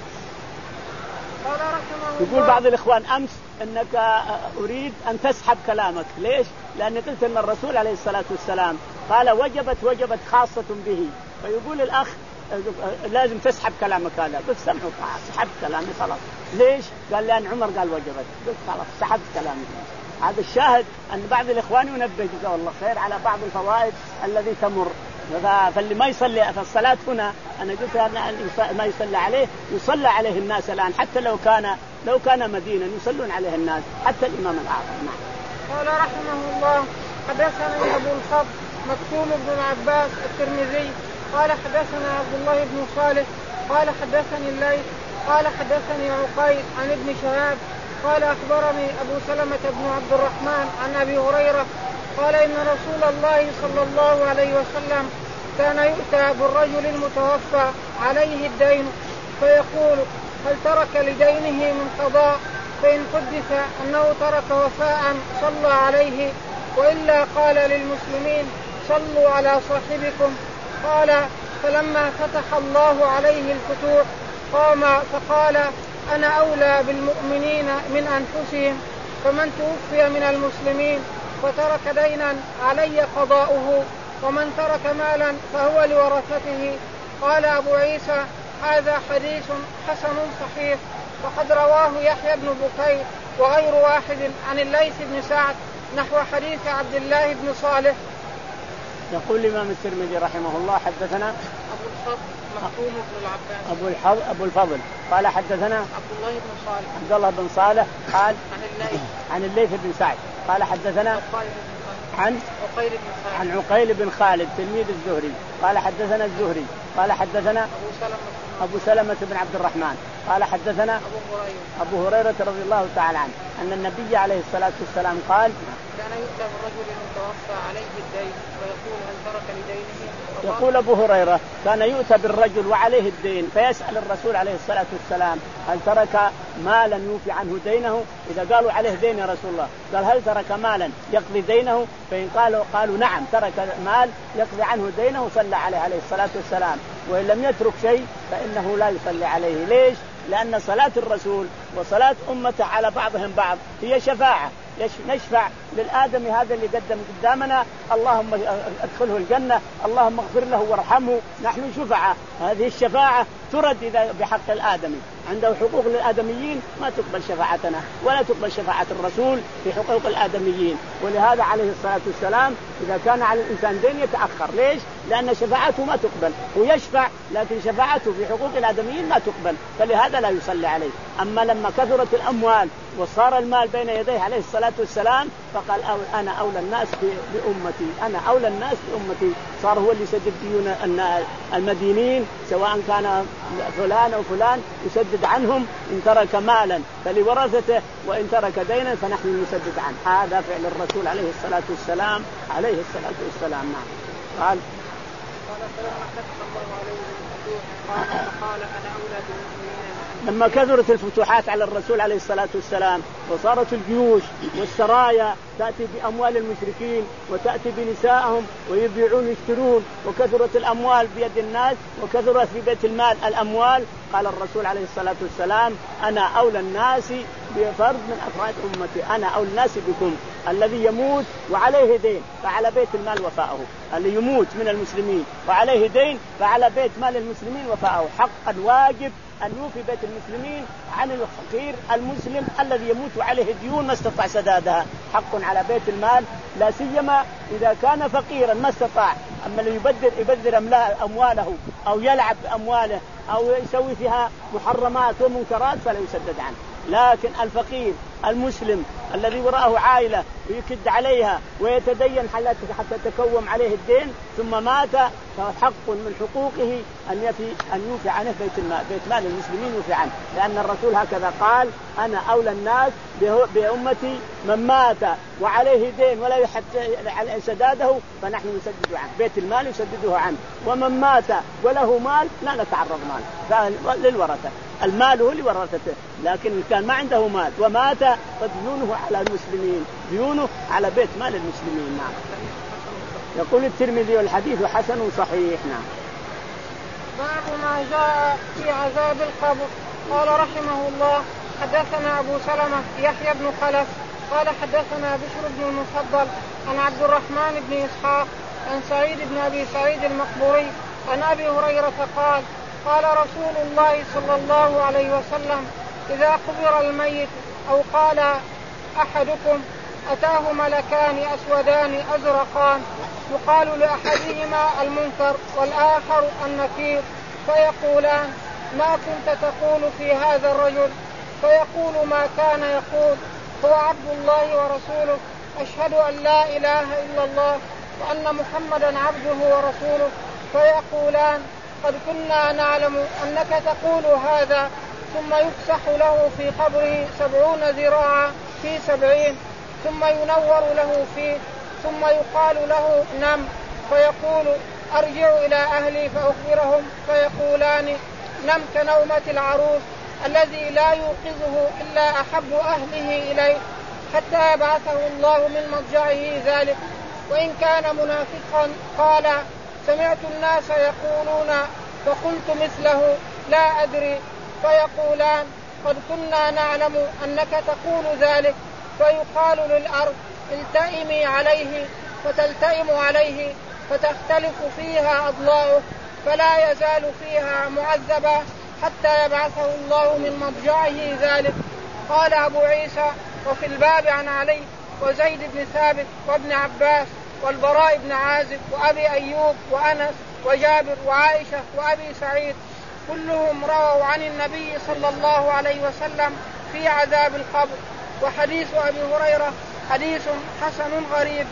يقول بعض الإخوان أمس أنك أريد أن تسحب كلامك، ليش؟ لأن قلت أن الرسول عليه الصلاة والسلام قال وجبت وجبت خاصة به، فيقول الأخ لازم تسحب كلامك هذا. قلت سمعوا سحبت كلامي خلاص. ليش؟ قال لأن عمر قال وجبت. قلت خلاص سحبت كلامي. هذا الشاهد أن بعض الإخوان ينبه جزاه الله خير على بعض الفوائد الذي تمر. فاللي ما يصلي في الصلاة هنا أنا قلت أن ما يصلي عليه يصلى عليه الناس الآن، حتى لو كان لو كان مدينة يصلون عليه الناس حتى الإمام الأعظم. قال رحمه الله حدثني أبو الفضل مكتوم بن عباس الترمذي قال حدثنا عبد الله بن صالح قال حدثني الليث قال حدثني عقيل عن ابن شهاب قال أخبرني أبو سلمة بن عبد الرحمن عن أبي هريرة قال إن رسول الله صلى الله عليه وسلم كان يؤتى بالرجل المتوفى عليه الدين فيقول هل ترك لدينه من قضاء؟ فإن حدث أنه ترك وفاء صلى عليه وإلا قال للمسلمين صلوا على صاحبكم. قال فلما فتح الله عليه الفتوح قام فقال أنا أولى بالمؤمنين من أنفسهم فمن توفي من المسلمين وترك دينا علي قضاؤه ومن ترك مالا فهو لورثته. قال أبو عيسى هذا حديث حسن صحيح وقد رواه يحيى بن بكير وغير واحد عن الليث بن سعد نحو حديث عبد الله بن صالح. يقول الإمام الترمذي رحمه الله حدثنا أبو الفضل مكتوم بن العباس أبو الحض أبو الفضل قال حدثنا عبد الله بن صالح عبد الله بن صالح قال عن الليث عن الليث بن سعد قال حدثنا عن عقيل بن خالد عن عقيل بن خالد تلميذ الزهري قال حدثنا الزهري قال حدثنا أبو سلمة أبو سلمة بن عبد الرحمن قال حدثنا أبو هريرة أبو هريرة رضي الله تعالى عنه أن النبي عليه الصلاة والسلام قال كان يؤتى بالرجل المتوفى عليه الدين ويقول هل ترك لدينه؟ يقول أبو هريرة كان يؤتى بالرجل وعليه الدين فيسأل الرسول عليه الصلاة والسلام هل ترك مالا يوفي عنه دينه؟ إذا قالوا عليه دين يا رسول الله قال هل ترك مالا يقضي دينه؟ فإن قالوا قالوا نعم ترك مال يقضي عنه دينه صلى عليه عليه الصلاة والسلام وإن لم يترك شيء فإنه لا يصلي عليه. ليش؟ لأن صلاة الرسول وصلاة أمته على بعضهم بعض هي شفاعة نشفع للآدمي هذا اللي قدم قدامنا اللهم ادخله الجنة اللهم اغفر له وارحمه نحن شفعاء. هذه الشفاعة ترد إذا بحق الآدمي عنده حقوق للآدميين ما تقبل شفاعتنا ولا تقبل شفاعة الرسول في حقوق الآدميين. ولهذا عليه الصلاة والسلام إذا كان على الإنسان دين يتأخر. ليش؟ لأن شفاعته ما تقبل ويشفع لكن شفاعته في حقوق الآدميين ما تقبل فلهذا لا يصلي عليه. أما لما كثرت الأموال وصار المال بين يديه عليه الصلاة والسلام فقال أنا أولى الناس بأمتي أنا أولى الناس بأمتي صار هو اللي يسدد ديون المدينين سواء كان فلان أو فلان يسدد عنهم إن ترك مالا فلورثته وإن ترك دينا فنحن نسدد عنه. هذا فعل الرسول عليه الصلاة والسلام عليه الصلاة والسلام. نعم. قال قال أنا أولى بالمؤمنين لما كثرت الفتوحات على الرسول عليه الصلاة والسلام وصارت الجيوش والسرايا تأتي بأموال المشركين وتأتي بنسائهم ويبيعون ويشترون وكثرت الأموال بيد الناس وكثرت في بيت المال الأموال قال الرسول عليه الصلاة والسلام أنا أولى الناس بفرد من أفراد أمتي أنا أولى الناس بكم. الذي يموت وعليه دين فعلى بيت المال وفاءه اللي يموت من المسلمين وعليه دين فعلى بيت مال المسلمين وفاءه. حقا واجب أن يوفي بيت المسلمين عن الفقير المسلم الذي يموت عليه ديون ما استطاع سدادها. حق على بيت المال لا سيما إذا كان فقيرا ما استطاع. أما اللي يبذر يبذر أمواله أو يلعب بأمواله أو يسوي فيها محرمات ومنكرات فلا يسدد عنه. لكن الفقير المسلم الذي وراءه عائلة ويكد عليها ويتدين حتى تكوم عليه الدين ثم مات فحق من حقوقه أن يفي أن يوفي عنه بيت المال بيت مال المسلمين يوفي عنه. لأن الرسول هكذا قال أنا أولى الناس بأمتي من مات وعليه دين ولا يحب سداده فنحن نسدد عنه بيت المال يسدده عنه ومن مات وله مال لا نتعرض مال للورثة. المال هو لورثته لكن كان ما عنده مال ومات فديونه على المسلمين ديونه على بيت مال المسلمين. نعم. يقول الترمذي والحديث حسن صحيح. نعم. باب ما جاء في عذاب القبر. قال رحمه الله حدثنا أبو سلمة يحيى بن خلف قال حدثنا بشر بن المفضل عن عبد الرحمن بن إسحاق عن سعيد بن أبي سعيد المقبوري عن أبي هريرة قال قال رسول الله صلى الله عليه وسلم إذا قبر الميت أو قال أحدكم أتاه ملكان أسودان أزرقان يقال لأحدهما المنكر والآخر النكير فيقولان ما كنت تقول في هذا الرجل؟ فيقول ما كان يقول هو عبد الله ورسوله أشهد أن لا إله إلا الله وأن محمدا عبده ورسوله، فيقولان قد كنا نعلم أنك تقول هذا، ثم يفسح له في قبره سبعون ذراعا في سبعين، ثم ينور له فيه، ثم يقال له نم، فيقول أرجع إلى أهلي فأخبرهم، فيقولان نم كنومة العروس الذي لا يوقظه إلا أحب أهله إليه، حتى يبعثه الله من مضجعه ذلك. وإن كان منافقا قال سمعت الناس يقولون فقلت مثله لا أدري، فيقولان قد كنا نعلم أنك تقول ذلك، فيقال للأرض التئمي عليه، فتلتئم عليه، فتختلف فيها أضلاعه، فلا يزال فيها معذبا حتى يبعثه الله من مضجعه ذلك. قال أبو عيسى: وفي الباب عن علي وزيد بن ثابت وابن عباس والبراء بن عازب وأبي أيوب وأنس وجابر وعائشة وأبي سعيد، كلهم رووا عن النبي صلى الله عليه وسلم في عذاب القبر. وحديث أبي هريرة حديث حسن غريب.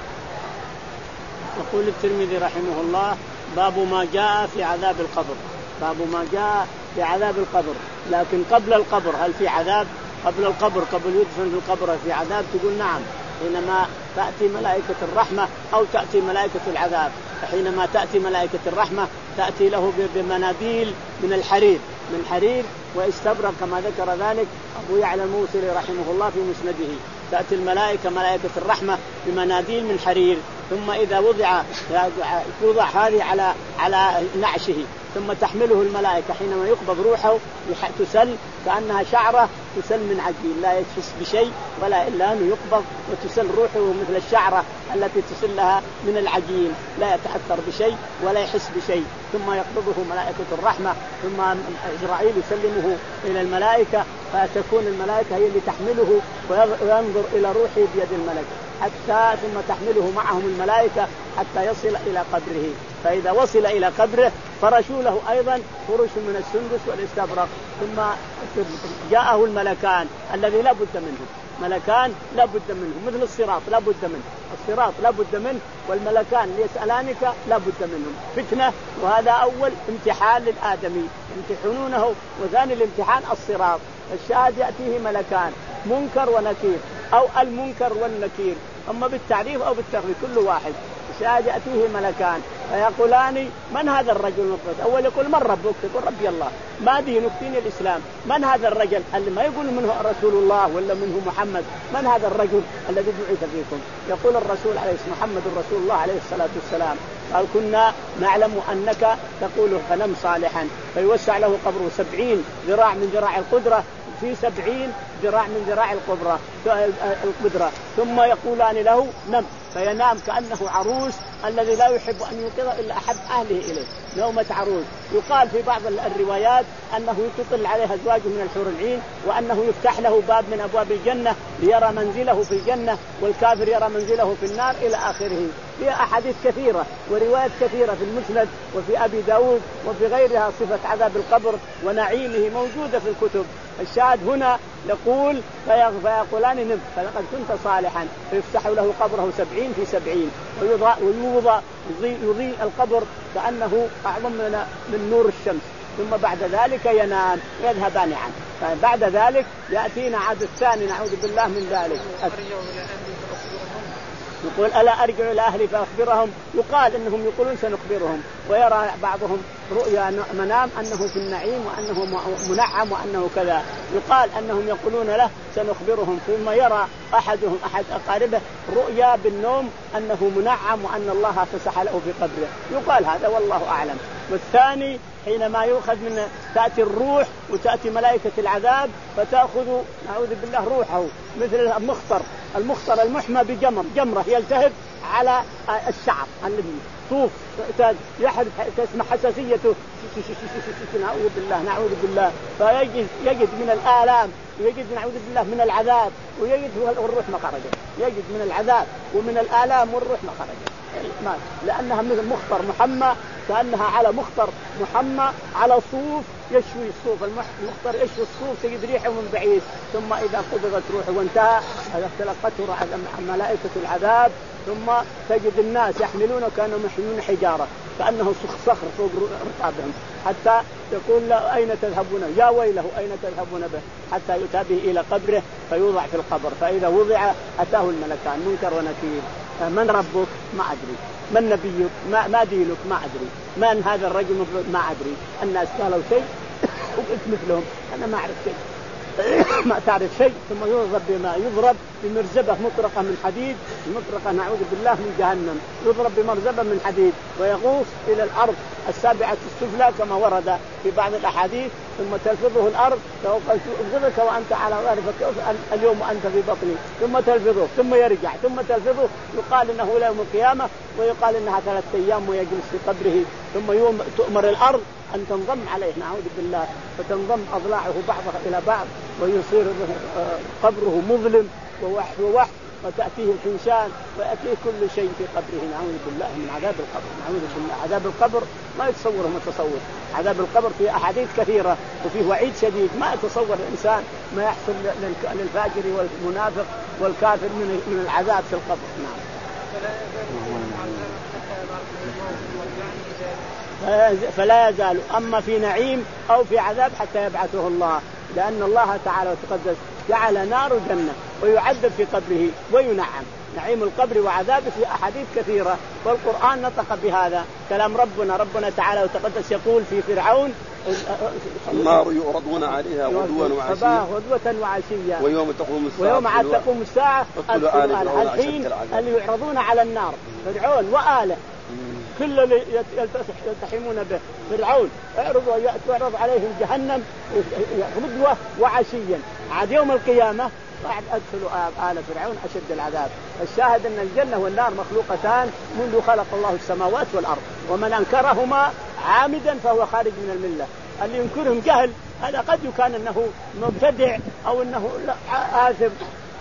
يقول الترمذي رحمه الله: باب ما جاء في عذاب القبر. باب ما جاء في عذاب القبر. لكن قبل القبر هل في عذاب؟ قبل القبر قبل يدفن في القبر في عذاب؟ تقول نعم، حينما تأتي ملائكة الرحمة أو تأتي ملائكة العذاب. فحينما تأتي ملائكة الرحمة تأتي له بمناديل من الحرير من حرير واستبرق، كما ذكر ذلك أبو يعلى الموصلي رحمه الله في مسنده. تأتي الملائكة ملائكة الرحمة بمناديل من حرير، ثم إذا وضع توضع هذه على على نعشه، ثم تحمله الملائكة حينما يقبض روحه تسل كأنها شعرة تسل من عجين، لا يحس بشيء ولا إلا أنه يقبض وتسل روحه مثل الشعرة التي تسلها من العجين، لا يتأثر بشيء ولا يحس بشيء. ثم يقبضه ملائكة الرحمة، ثم إسرائيل يسلمه إلى الملائكة، فتكون الملائكة هي اللي تحمله وينظر إلى روحه بيد الملك، حتى ثم تحمله معهم الملائكة حتى يصل إلى قبره. فإذا وصل إلى قبره فرشوا له أيضا فرش من السندس والاستبرق، ثم جاءه الملكان الذي لا بد منه، ملكان لا بد منه، مثل الصراط لا بد منه، الصراط لا بد منه، والملكان ليسألانك لا بد منهم فتنة. وهذا أول امتحان للآدمي يمتحنونه، وثاني الامتحان الصراط. الشاهد يأتيه ملكان منكر ونكير، أو المنكر والنكير، أما بالتعريف أو بالتغريب كل واحد. الشاهد يأتيه ملكان فيقولان من هذا الرجل المفرد؟ أول يقول من ربك؟ يقول ربي الله. ما دينك؟ دين الإسلام. من هذا الرجل؟ اللي ما يقول منه رسول الله ولا منه محمد، من هذا الرجل الذي بعث فيكم؟ يقول الرسول عليه محمد رسول الله عليه الصلاة والسلام. قال كنا نعلم أنك تقول فنم صالحا، فيوسع له قبره سبعين ذراع من ذراع القدرة في سبعين ذراع من ذراع القبرة القدرة، ثم يقولان له نم، فينام كأنه عروس الذي لا يحب أن يوقظ إلا أحب أهله إليه، نومة عروس. يقال في بعض الروايات أنه تطل عليه أزواجه من الحور العين، وأنه يفتح له باب من أبواب الجنة ليرى منزله في الجنة، والكافر يرى منزله في النار إلى آخره. في أحاديث كثيرة وروايات كثيرة في المسند وفي أبي داود وفي غيرها صفة عذاب القبر ونعيمه موجودة في الكتب. الشاهد هنا يقول فيقولان نم فلقد كنت صالحا، فيفتح له قبره سبعين في سبعين، ويوضع يضيء القبر كأنه أعظم من نور الشمس، ثم بعد ذلك ينام يذهبان عنه. بعد ذلك يأتينا عاد الثاني نعوذ بالله من ذلك. يقول ألا أرجع إلى أهلي فأخبرهم؟ يقال إنهم يقولون سنخبرهم، ويرى بعضهم رؤيا منام أنه في النعيم وأنه منعم وأنه كذا. يقال أنهم يقولون له سنخبرهم، ثم يرى أحدهم أحد أقاربه رؤيا بالنوم أنه منعم وأن الله فسح له في قبره. يقال هذا والله أعلم. والثاني حينما يؤخذ من تأتي الروح وتأتي ملائكة العذاب فتأخذ نعوذ بالله روحه مثل المخطر المخطر المحمى بجمر جمرة يلتهب على الشعر الذي طوف يحدث تسمع حساسيته نعوذ بالله نعوذ بالله فيجد يجد من الآلام ويجد نعوذ بالله من العذاب ويجد والروح ما خرجت، يجد من العذاب ومن الآلام والروح ما خرجت، لأنها مثل مخطر محمى، كأنها على مخطر محمى على صوف يشوي الصوف المختار يشوي الصوف تجد ريحه من بعيد، ثم إذا قبضت روحه وانتهى تلقته ملائكة العذاب، ثم تجد الناس يحملونه كانوا يحملون حجارة كأنه صخر فوق رقابهم، حتى يقول له أين تذهبون؟ يا ويله أين تذهبون به؟ حتى يؤتى به إلى قبره فيوضع في القبر، فإذا وضع أتاه الملكان منكر ونكير. من ربك؟ ما أدري. من نبيك؟ ما, ما دينك؟ ما أدري. من هذا الرجل؟ ما أدري. الناس قالوا شيء وقلت مثلهم أنا ما أعرف شيء ما تعرف شيء. ثم يضرب بما يضرب بمرزبة مطرقة من حديد، مطرقة نعوذ بالله من جهنم، يضرب بمرزبة من حديد ويغوص إلى الأرض السابعة السفلى كما ورد في بعض الأحاديث، ثم تلفظه الأرض تلفظك وأنت على ظهرك اليوم أنت في بطني، ثم تلفظه ثم يرجع ثم تلفظه، يقال إنه إلى يوم القيامة، ويقال إنها ثلاثة أيام ويجلس في قبره، ثم يوم تؤمر الأرض أن تنضم عليه نعوذ بالله، فتنضم أضلاعه بعضها إلى بعض ويصير قبره مظلم ووحش ووحش، وتأتيه الحنشان ويأتيه كل شيء في قبره نعوذ بالله من عذاب القبر. نعوذ بالله عذاب القبر ما يتصوره متصور. عذاب القبر في أحاديث كثيرة وفيه وعيد شديد، ما يتصور الإنسان ما يحصل للفاجر والمنافق والكافر من العذاب في القبر. نعم. فلا يزال أما في نعيم أو في عذاب حتى يبعثه الله، لأن الله تعالى وتقدس جعل نار جنة ويعذب في قبره وينعم. نعيم القبر وعذابه في أحاديث كثيرة، والقرآن نطق بهذا. كلام ربنا ربنا تعالى وتقدس يقول في فرعون النار يعرضون عليها غدوا وعشيا غدوة وعشيا ويوم تقوم الساعة ويوم عاد تقوم الساعة الحين اللي يعرضون على النار فرعون وآله كل اللي يلتحمون به. فرعون يعرض عليهم جهنم غدوة وعشيا، عاد يوم القيامة بعد أدخلوا آل فرعون أشد العذاب. الشاهد أن الجنة والنار مخلوقتان منذ خلق الله السماوات والأرض، ومن أنكرهما عامدا فهو خارج من الملة. اللي ينكرهم جهل هذا قد يكون أنه مبتدع أو أنه آثم،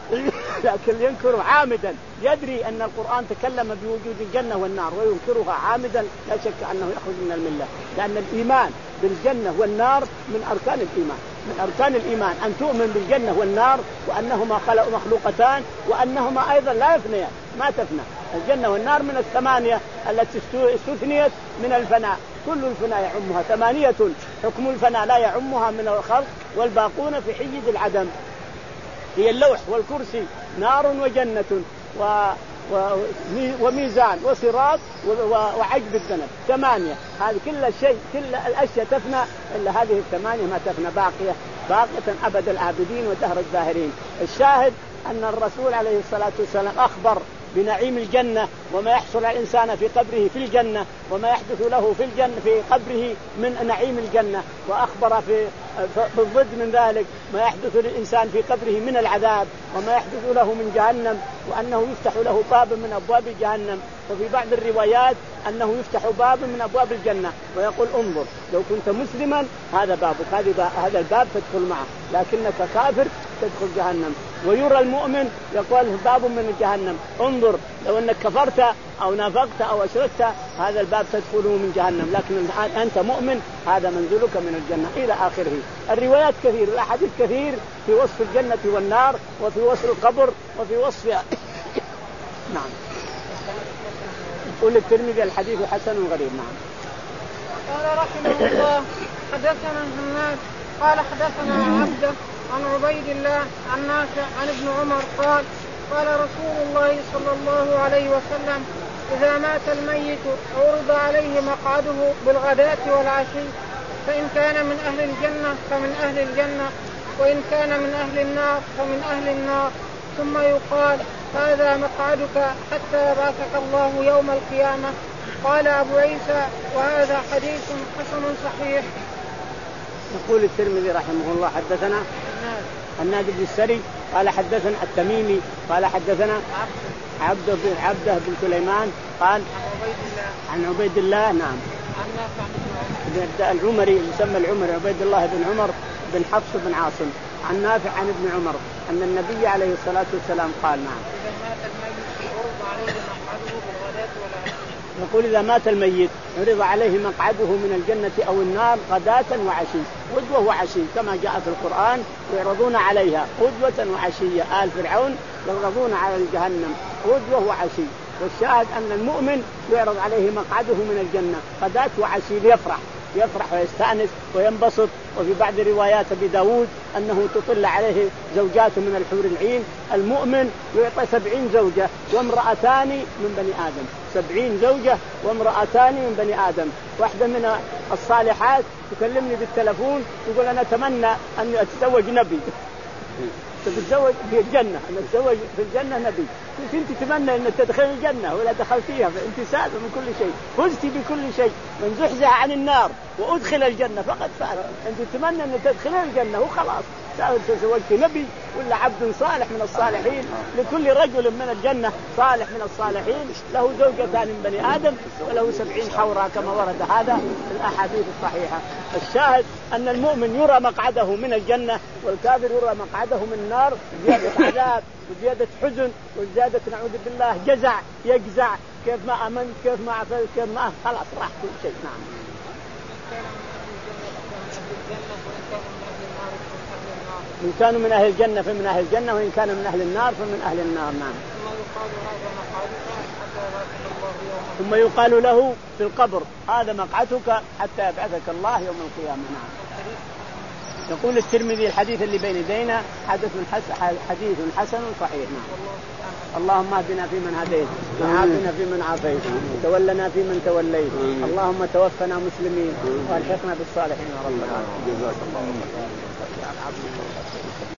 لكن ينكر عامدا يدري أن القرآن تكلم بوجود الجنة والنار وينكرها عامدا لا شك أنه يخرج من الملة، لأن الإيمان بالجنة والنار من أركان الإيمان. من أركان الإيمان أن تؤمن بالجنة والنار وأنهما مخلوقتان وأنهما أيضا لا يفنيان ما تفنى. الجنة والنار من الثمانية التي استثنيت من الفناء، كل الفناء يعمها، ثمانية حكم الفناء لا يعمها من الخلق والباقون في حيز العدم، هي اللوح والكرسي نار وجنة و... و... وميزان وصراط وعجب الذنب، ثمانية. هذه كل الشيء كل الأشياء تفنى إلا هذه الثمانية ما تفنى، باقية باقية أبد العابدين ودهر الداهرين. الشاهد أن الرسول عليه الصلاة والسلام أخبر بنعيم الجنة وما يحصل على الإنسان في قبره في الجنة وما يحدث له في الجنة في قبره من نعيم الجنة، وأخبر في بالضد من ذلك ما يحدث للإنسان في قبره من العذاب وما يحدث له من جهنم، وأنه يفتح له باب من أبواب جهنم، وفي بعض الروايات أنه يفتح باب من أبواب الجنة ويقول انظر لو كنت مسلما هذا بابك، هذا الباب تدخل معه، لكنك كافر تدخل جهنم. ويرى المؤمن يقول باب من جهنم، انظر لو أنك كفرت أو نافقت أو أشركت هذا الباب تدخله من جهنم، لكن أنت مؤمن هذا منزلك من الجنة إلى آخره. الروايات كثير والأحاديث كثير في وصف الجنة والنار وفي وصف القبر وفي وصف نعم. يقول الترمذي الحديث حسن غريب. نعم. قال رحمه الله حدثنا الهمام قال حدثنا عبده عن عبيد الله عن نافع عن ابن عمر قال قال رسول الله صلى الله عليه وسلم إذا مات الميت عرض عليه مقعده بالغداة والعشي، فإن كان من أهل الجنة فمن أهل الجنة، وإن كان من أهل النار فمن أهل النار، ثم يقال هذا مقعدك حتى يبعثك الله يوم القيامة. قال أبو عيسى وهذا حديث حسن صحيح. يقول الترمذي رحمه الله حدثنا الناد بن السري قال حدثنا التميمي قال حدثنا عبده بن عبده بن سليمان قال عن عبيد الله نعم عن نافع بن عمر العمري يسمى العمري عبيد الله بن عمر بن حفص بن عاصم عن نافع عن ابن عمر أن النبي عليه الصلاة والسلام قال نعم إذا مات الميت عرض عليه مقعده بالغداة والعشي. يقول إذا مات الميت عرض عليه مقعده من الجنة أو النار غداة وعشي، غدوة وعشي كما جاء في القرآن، يعرضون عليها غدوة وعشية. آل فرعون يعرضون على جهنم غدوة وعشي. والشاهد أن المؤمن يعرض عليه مقعده من الجنة غداة وعشي ليفرح، يفرح ويستأنس وينبسط. وفي بعض روايات أبي داود أنه تطل عليه زوجات من الحور العين. المؤمن يعطى سبعين زوجة وامرأتان من بني آدم، سبعين زوجة وامرأتان من بني آدم. واحدة من الصالحات تكلمني بالتلفون تقول أنا أتمنى أن أتزوج نبي، تتزوج في الجنة، أن أتزوج في الجنة نبي. أنت تتمنى أن تدخل الجنة ولا دخلتيها فأنت سعد من كل شيء، فزت بكل شيء. من زحزح عن النار وأدخل الجنة فقد فاز. أنت تتمنى أن تدخل الجنة وخلاص، سواء تزوجت نبي ولا عبد صالح من الصالحين. لكل رجل من الجنة صالح من الصالحين له زوجتان من بني آدم وله سبعين حورة كما ورد هذا في الأحاديث الصحيحة. الشاهد أن المؤمن يرى مقعده من الجنة والكافر يرى مقعده من النار، زيادة عذاب وزيادة حزن وزيادة نعوذ بالله جزع، يجزع كيف ما أمن كيف ما عفل كيف ما خلاص راح كل شيء. نعم. إن كانوا من أهل الجنة فمن أهل الجنة، وإن كانوا من أهل النار فمن أهل النار. نعم. ثم يقال له في القبر هذا مقعدك حتى يبعثك الله يوم القيامة. نعم. يقول الترمذي الحديث اللي بين يدينا حديث حديث حسن صحيح. نعم. اللهم اهدنا فيمن هديت وعافنا فيمن عافيت وتولنا فيمن توليت، اللهم توفنا مسلمين والحقنا بالصالحين يا رب العالمين.